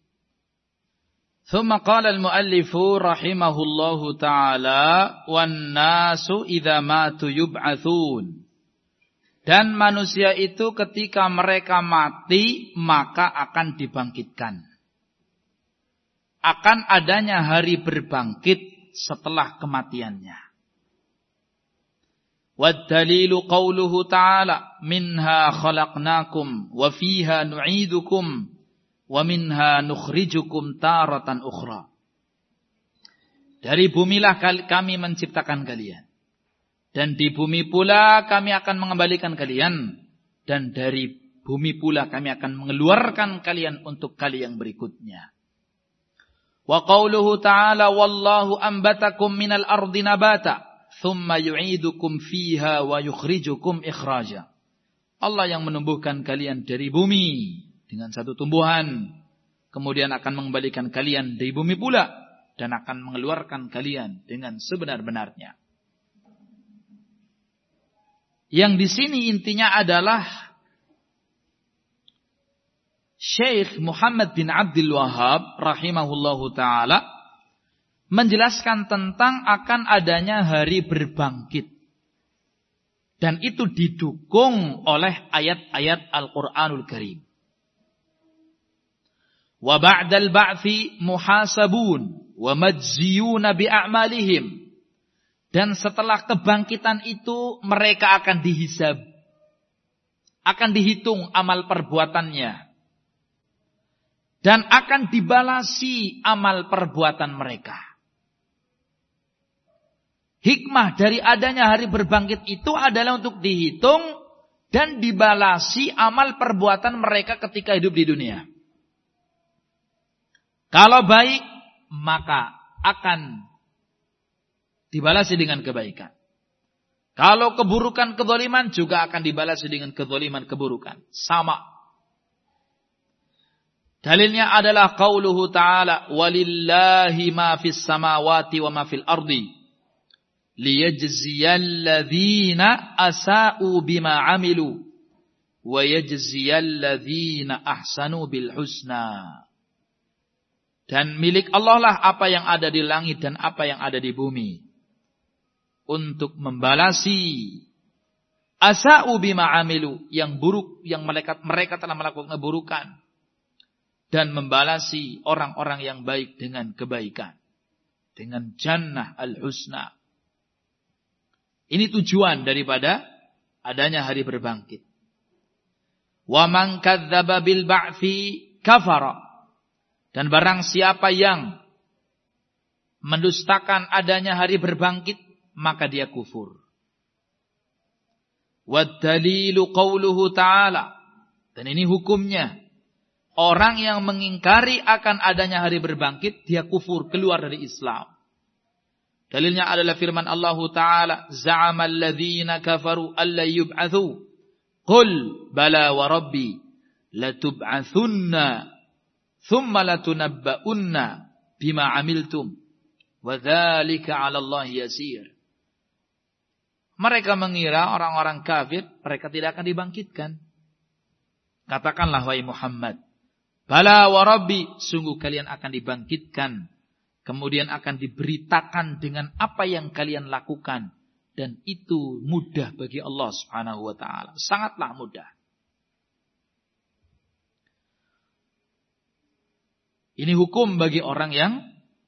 Thumma qala al-muallifu rahimahullahu ta'ala, "Wan nasu idza matu yub'atsun." Dan manusia itu ketika mereka mati, maka akan dibangkitkan. Akan adanya hari berbangkit setelah kematiannya. Wad-dalilu qauluhu ta'ala, minha khalaqnakum, wa fiha nu'idukum, wa minha nukhrijukum taratan ukhra. Dari bumilah kami menciptakan kalian. Dan di bumi pula kami akan mengembalikan kalian. Dan dari bumi pula kami akan mengeluarkan kalian untuk kali yang berikutnya. Wa qauluhu ta'ala wallahu ambatakum minal ardi nabata. Thumma yu'idukum fiha wa yukhrijukum ikhraja. Allah yang menumbuhkan kalian dari bumi dengan satu tumbuhan. Kemudian akan mengembalikan kalian dari bumi pula. Dan akan mengeluarkan kalian dengan sebenar-benarnya. Yang di sini intinya adalah Syekh Muhammad bin Abdul Wahhab rahimahullahu ta'ala menjelaskan tentang akan adanya hari berbangkit. Dan itu didukung oleh ayat-ayat Al-Quranul Karim. Wa ba'dal ba'thi muhasabun wa majziyuna bi'a'malihim. Dan setelah kebangkitan itu mereka akan dihisab. Akan dihitung amal perbuatannya. Dan akan dibalasi amal perbuatan mereka. Hikmah dari adanya hari berbangkit itu adalah untuk dihitung dan dibalasi amal perbuatan mereka ketika hidup di dunia. Kalau baik, maka akan dibalasi dengan kebaikan. Kalau keburukan, kezaliman juga akan dibalasi dengan kezaliman, keburukan. Sama. Dalilnya adalah qauluhu ta'ala walillahi ma fis samawati wa ma fil ardi liyajziyal ladzina asa'u bima 'amilu wa yajziyal ladzina ahsanu bil husna. Dan milik Allah lah apa yang ada di langit dan apa yang ada di bumi. Untuk membalasi asa'u bima amilu, yang buruk yang mereka telah melakukan keburukan, dan membalasi orang-orang yang baik dengan kebaikan, dengan jannah al-husna. Ini tujuan daripada adanya hari berbangkit. Wa man kadzdzaba bil ba'tsi kafara. Dan barang siapa yang mendustakan adanya hari berbangkit, maka dia kufur. Wad-dalilu qauluhu ta'ala. Dan ini hukumnya. Orang yang mengingkari akan adanya hari berbangkit, dia kufur, keluar dari Islam. Dalilnya adalah firman Allah Ta'ala. Za'amal ladzina kafaru alla yub'atsu. Qul bala wa rabbi latub'atsunna thumma latunabba'unna bima amiltum. Wa dzalika 'ala Allah yasir. Mereka mengira orang-orang kafir mereka tidak akan dibangkitkan. Katakanlah wahai Muhammad, bala wa rabbi, sungguh kalian akan dibangkitkan. Kemudian akan diberitakan dengan apa yang kalian lakukan. Dan itu mudah bagi Allah Subhanahu wa ta'ala. Sangatlah mudah. Ini hukum bagi orang yang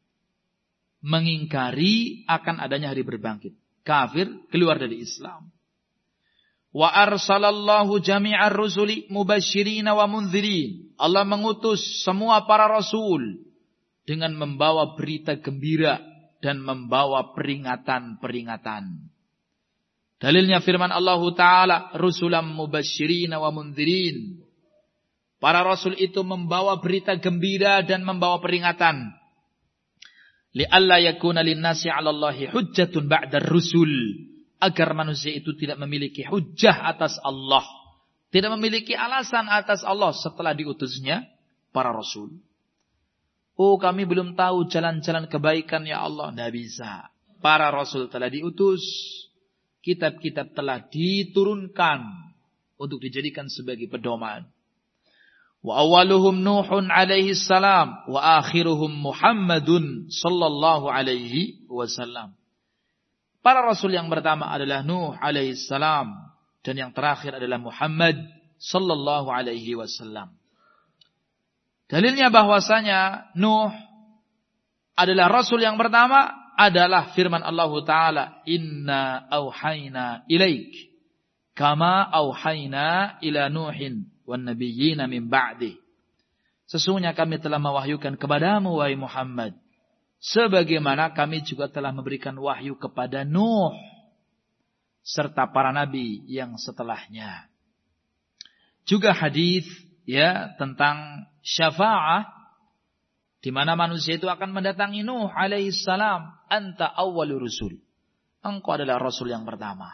mengingkari akan adanya hari berbangkit. Kafir, keluar dari Islam. Wa arsalallahu jami'ar rusuli mubasyirina wa mundzirin. Allah mengutus semua para rasul dengan membawa berita gembira dan membawa peringatan-peringatan. Dalilnya firman Allah Ta'ala, rusulam mubasyirina wa mundzirin. Para rasul itu membawa berita gembira dan membawa peringatan. Li'alla yakuna linnasi 'ala Allahi hujjatun ba'dar rusul, agar manusia itu tidak memiliki hujjah atas Allah, tidak memiliki alasan atas Allah setelah diutusnya para rasul. Oh, kami belum tahu jalan-jalan kebaikan ya Allah. Tidak bisa. Para rasul telah diutus, kitab-kitab telah diturunkan untuk dijadikan sebagai pedoman. Wa awaluhum Nuhun alaihi salam wa akhiruhum Muhammadun sallallahu alaihi wasallam. Para rasul yang pertama adalah Nuh alaihi salam, dan yang terakhir adalah Muhammad sallallahu alaihi wasallam. Dalilnya bahwasanya Nuh adalah rasul yang pertama adalah firman Allah Ta'ala, inna auhayna ilaik kama auhayna ila Nuhin wan nabiyyina min ba'di. Sesungguhnya kami telah mewahyukan kepadamu wahai Muhammad sebagaimana kami juga telah memberikan wahyu kepada Nuh serta para nabi yang setelahnya. Juga hadis ya tentang syafa'ah di mana manusia itu akan mendatangi Nuh alaihissalam, anta awwalur rusul. Engkau adalah rasul yang pertama.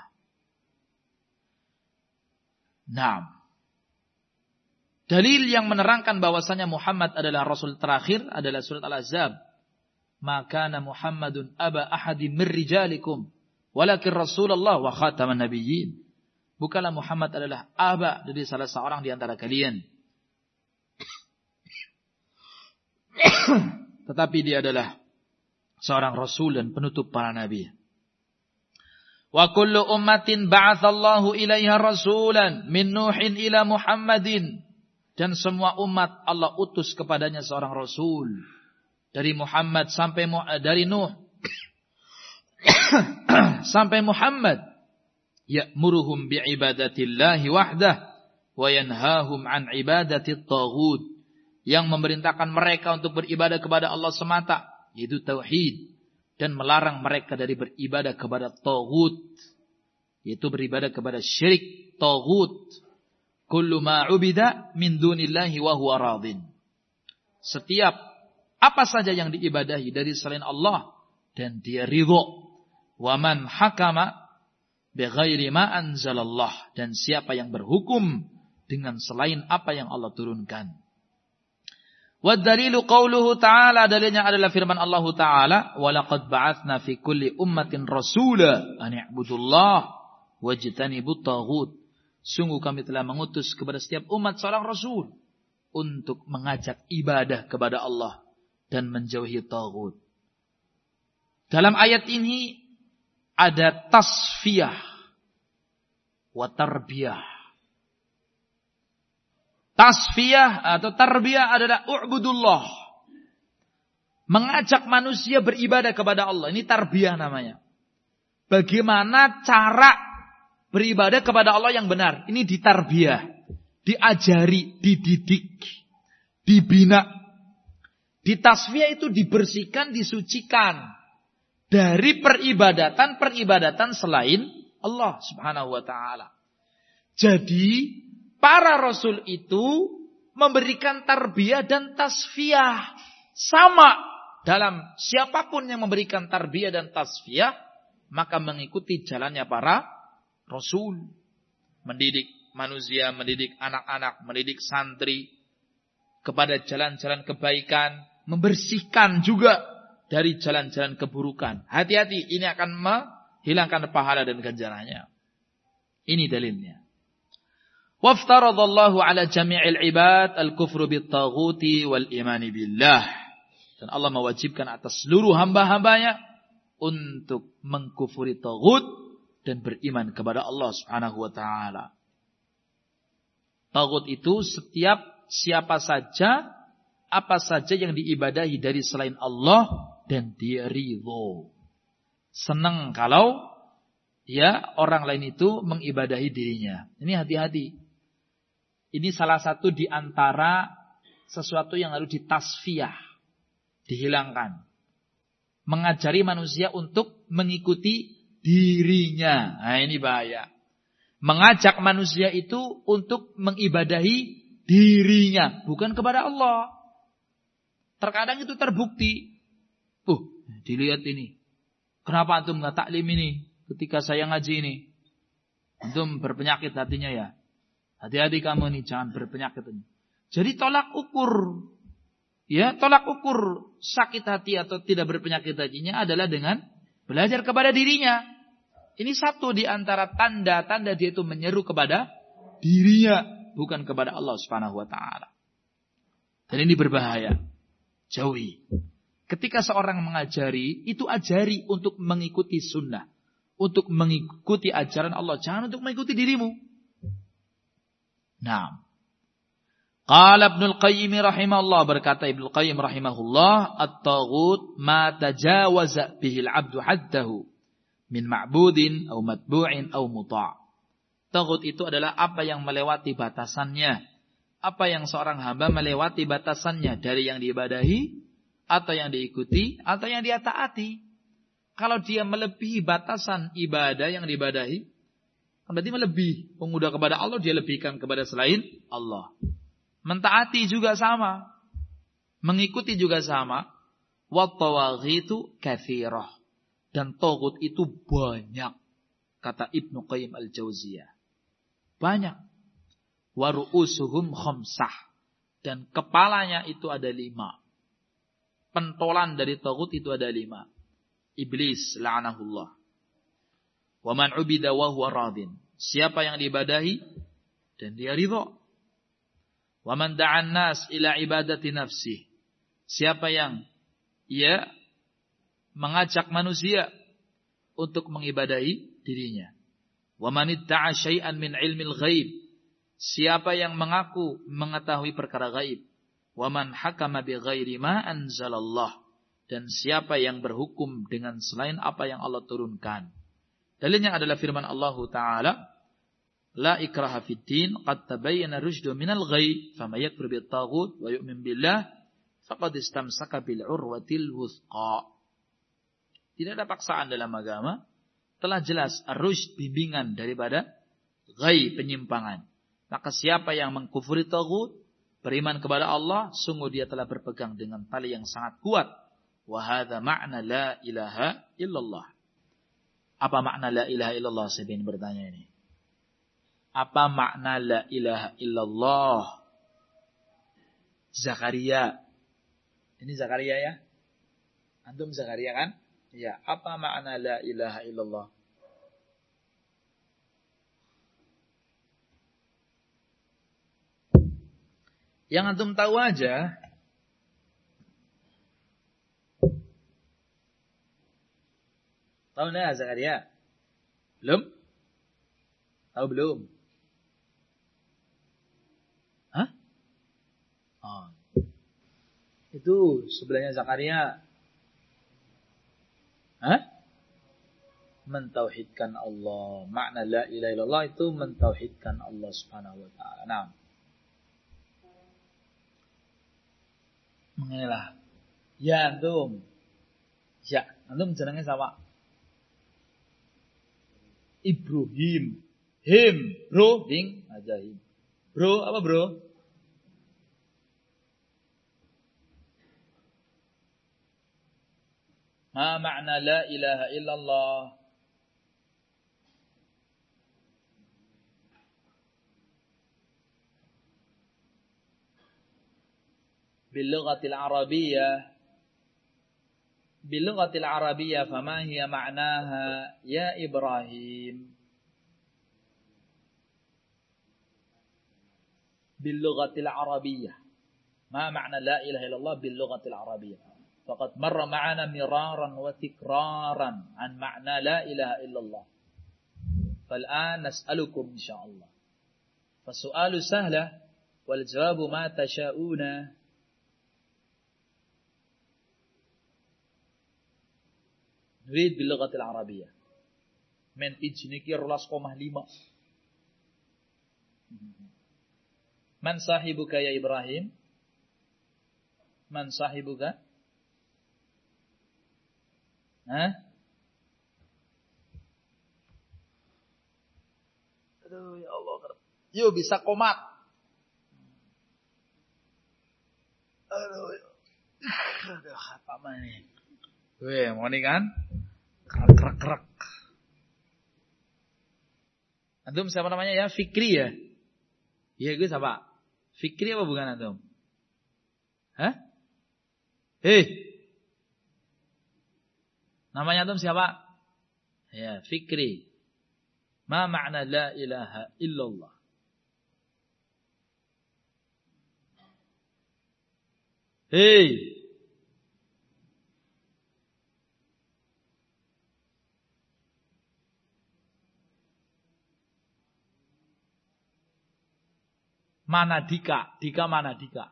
Naam. Dalil yang menerangkan bahwasanya Muhammad adalah rasul terakhir adalah surat Al-Ahzab. Maka Muhammadun aba ahadi min rijalikum walakin Rasulullah wa khataman nabiyyin. Bukanlah Muhammad adalah aba dari salah seorang di antara kalian. Tetapi dia adalah seorang rasul dan penutup para nabi. Wa kullu ummatin ba'atsallahu ilaiha rasulan min Nuhin ila Muhammadin. Dan semua umat Allah utus kepadanya seorang rasul. Dari Muhammad sampai dari Nuh sampai Muhammad. Ya'muruhum bi'ibadatillahi wahdah wa yanhahum an ibadatit taghut. Yang memerintahkan mereka untuk beribadah kepada Allah semata, yaitu tauhid, dan melarang mereka dari beribadah kepada taghut, yaitu beribadah kepada syirik, taghut. Kullu ma ubida min dunillahi wa huwa radin. Setiap apa saja yang diibadahi dari selain Allah dan dia ridho. Wa man hakama bighairi ma anzalallah, dan siapa yang berhukum dengan selain apa yang Allah turunkan. Wa dalilu qauluhu ta'ala, dalilnya adalah firman Allah Ta'ala, wa laqad ba'atsna fi kulli ummatin rasula an i'budullah wajtanibut taghut. Sungguh kami telah mengutus kepada setiap umat seorang rasul untuk mengajak ibadah kepada Allah dan menjauhi taghut. Dalam ayat ini ada tasfiyah wa tarbiyah. Tasfiyah atau tarbiyah adalah u'budullah. Mengajak manusia beribadah kepada Allah. Ini tarbiyah namanya. Bagaimana cara beribadah kepada Allah yang benar. Ini ditarbiyah. Diajari, dididik, dibina. Ditasfiyah itu dibersihkan, disucikan. Dari peribadatan selain Allah subhanahu wa ta'ala. Jadi para rasul itu memberikan tarbiyah dan tasfiyah. Sama dalam siapapun yang memberikan tarbiyah dan tasfiyah, maka mengikuti jalannya para rasul. Mendidik manusia, mendidik anak-anak, mendidik santri kepada jalan-jalan kebaikan, membersihkan juga dari jalan-jalan keburukan. Hati-hati, ini akan menghilangkan pahala dan ganjarannya. Ini dalilnya. Waftaradallahu ala jami'il ibad al-kufru bit-taghuti wal imani billah. Dan Allah mewajibkan atas seluruh hamba-hambanya untuk mengkufuri taghut dan beriman kepada Allah Subhanahu wa taala. Taghut itu siapa saja, apa saja yang diibadahi dari selain Allah dan dia ridho. Senang kalau ya orang lain itu mengibadahi dirinya. Ini hati-hati. Ini salah satu di antara sesuatu yang harus ditasfiyah, dihilangkan. Mengajari manusia untuk mengikuti dirinya. Nah, ini bahaya. Mengajak manusia itu untuk mengibadahi dirinya, bukan kepada Allah. Terkadang itu terbukti. Dilihat ini. Kenapa antum nggak taklim ini ketika saya ngaji ini? Antum berpenyakit hatinya ya. Hati-hati kamu nih, jangan berpenyakit ini. Jadi tolak ukur. Ya, tolak ukur sakit hati atau tidak berpenyakit hatinya adalah dengan belajar kepada dirinya. Ini satu di antara tanda-tanda dia itu menyeru kepada dirinya, bukan kepada Allah Subhanahu wa taala. Dan ini berbahaya. Jauhi. Ketika seorang mengajari, itu ajari untuk mengikuti sunnah. untuk mengikuti ajaran Allah, jangan untuk mengikuti dirimu. Nah, qala Ibnul Qayyim rahimahullah, berkata Ibnul Qayyim rahimahullah, at-taghut ma tajawaza bihi al-'abdu haddahu min ma'budin aw matbu'in aw muta'. Taghut itu adalah apa yang melewati batasannya, apa yang seorang hamba melewati batasannya dari yang diibadahi atau yang diikuti atau yang dia taati. Kalau dia melebihi batasan ibadah yang diibadahi, berarti melebih. Pemuda kepada Allah, dia lebihkan kepada selain Allah. Mentaati juga sama. Mengikuti juga sama. Wat-tawaghitu katsirah. Dan taghut itu banyak. Kata Ibnu Qayyim al-Jauziyah. Banyak. Wa ru'usuhum khamsah. Dan kepalanya itu ada 5. Pentolan dari taghut itu ada 5. Iblis la'anahullah. Wa man 'ubida wa huwa radin. Siapa yang diibadahi dan dia ridha. Wa man da'an nas ila ibadati nafsih. Siapa yang mengajak manusia untuk mengibadahi dirinya. Wa man idda'a syai'an min 'ilmil ghaib. Siapa yang mengaku mengetahui perkara gaib. Wa man hakama bi ghairi ma anzalallah. Dan siapa yang berhukum dengan selain apa yang Allah turunkan. Dalilnya adalah firman Allah Ta'ala, la ikraha fid din, qad tabayyana rusydu minal ghayy, faman yakfur bit taghut wa yu'min billah faqad istamsaka bil urwatil wuthqa. Tidak ada paksaan dalam agama, telah jelas ar-rusyd, bimbingan daripada ghayy, penyimpangan. Maka siapa yang mengkufuri taghut, beriman kepada Allah, sungguh dia telah berpegang dengan tali yang sangat kuat. Wa hadza ma'na la ilaha illallah. Apa makna la ilaha illallah? Saya ingin bertanya ini. Apa makna la ilaha illallah? Zakaria. Ini Zakaria ya? Antum Zakaria kan? Ya. Apa makna la ilaha illallah? Yang antum tahu aja. Tahu enggak Zakaria? Belum? Tahu belum? Hah? Oh. Itu sebelahnya Zakaria. Hah? Mentauhidkan Allah. Makna la ilaha illallah itu mentauhidkan Allah Subhanahu wa taala. Nah. Mengenailah. Ya antum. Ya, antum jenenge sama. Ibrahim. Him. Bro. Ding. Aja him. Bro. Apa bro? Ma makna la ilaha illallah. Bil-lughatil arabiyyah. Bil-lughatil arabiyyah fama hiya ma'naha ya Ibrahim. Bil-lughatil arabiyyah. Ma ma'na la ilaha illallah bil-lughatil arabiyyah. Faqad marra ma'ana miraran wa tikraran an ma'na la ilaha illallah. Fal'an nas'alukum insyaallah. Fasu'alu sahla wal jawabu ma tasha'una. Nurid bil lughatil arabiyyah. Men ijniki 12,5. Man sahibuka ya Ibrahim? Man sahibuka? Hah? Aduh ya Allah. Yuk bisa komat. Aduh. Apa ini? Weh, mau nih kan? Kerak. Antum siapa namanya ya? Fikri ya? Iya gue siapa? Fikri apa bukan antum? Hah? Namanya antum siapa? Ya, Fikri. Ma makna la ilaha illallah? Mana Dika? Dika mana Dika?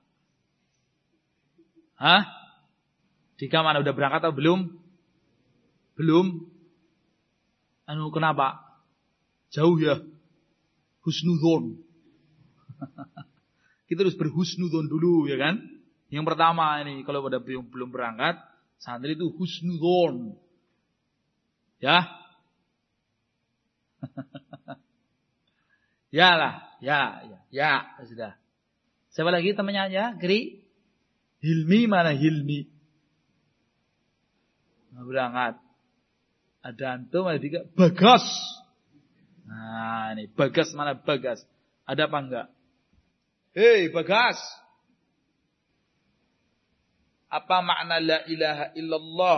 Hah? Dika mana, udah berangkat atau belum? Belum. Kenapa? Jauh ya. Husnudzon. Kita harus berhusnudzon dulu ya kan? Yang pertama ini kalau pada belum berangkat, santri itu husnudzon. Ya. Ya lah, ya, sudah. Siapa lagi temannya ya? Kiri. Hilmi mana Hilmi? Berangkat. Ada antum, ada tiga. Bagas. Nah, ini Bagas mana Bagas? Ada apa enggak? Hei Bagas. Apa makna la ilaha illallah?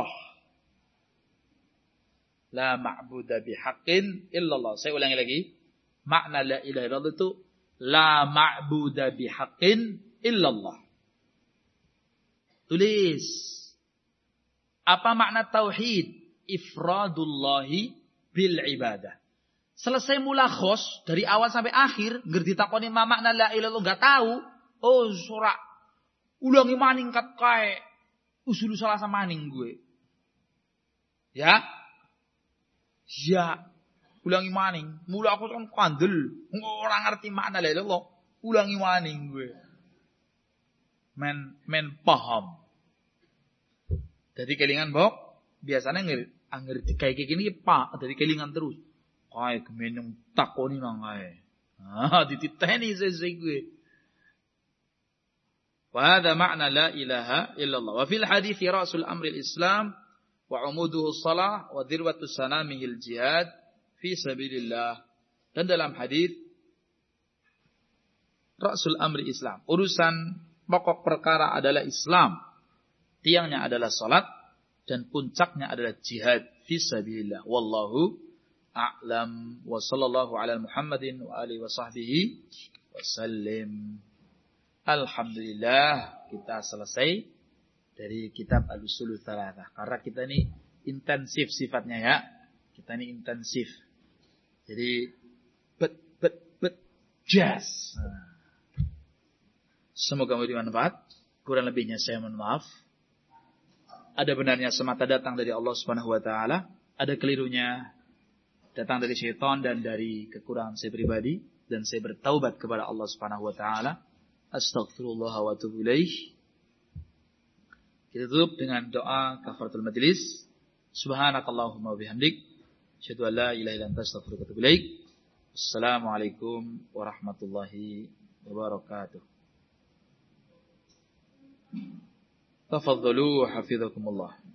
La ma'buda bihaqqin illallah. Saya ulangi lagi. Makna la ilaha illallah itu la ma'buda bihaqqin illallah. Tulis. Apa makna tauhid? Ifradullahi bil ibadah. Selesai mulakhos dari awal sampai akhir, ngerti takoni makna la ilaha illallah enggak tahu. Oh, surak. Ulangi maning kat kae. Usul salah sama maning gue. Ya? Ya. Ulangi maning. Mula aku kan kandel. Orang ngerti makna la ilaha illallah. Ulangi maning gue. Men paham. Jadi kelingan bok. Biasanya ngerti kayak gini pak. Jadi kelingan terus. Kayak gemeneng takoni nang kae. Dititeni sesek gue. وهذا معنى لا إله إلا الله وفي الحديث رأس الأمر الإسلام وعموده الصلاة وذروة سنامه الجهاد في سبيل الله. Dan dalam hadis Ra'sul Amri Islam, urusan pokok perkara adalah Islam, tiangnya adalah salat dan puncaknya adalah jihad fi sabilillah. Wallahu a'lam wa sallallahu ala Muhammadin wa alihi wa sahbihi wa sallim. Alhamdulillah kita selesai dari kitab Al-Ushul Tsalatsah. Karena kita ini intensif sifatnya ya. Kita ini intensif. Jadi jazz. Semoga memberi manfaat. Kurang lebihnya saya mohon maaf. Ada benarnya semata datang dari Allah Subhanahu wa taala, ada kelirunya datang dari syaitan dan dari kekurangan saya pribadi, dan saya bertaubat kepada Allah Subhanahu wa taala. Astaghfirullah wa atubu ilaih. Kita tutup dengan doa kafaratul majlis. Subhanakallahumma wa bihamdik, asyhadu an la ilaha illa anta astaghfiruka wa atubu ilaik. Assalamualaikum warahmatullahi wabarakatuh. Tafadhalu hafizakumullah.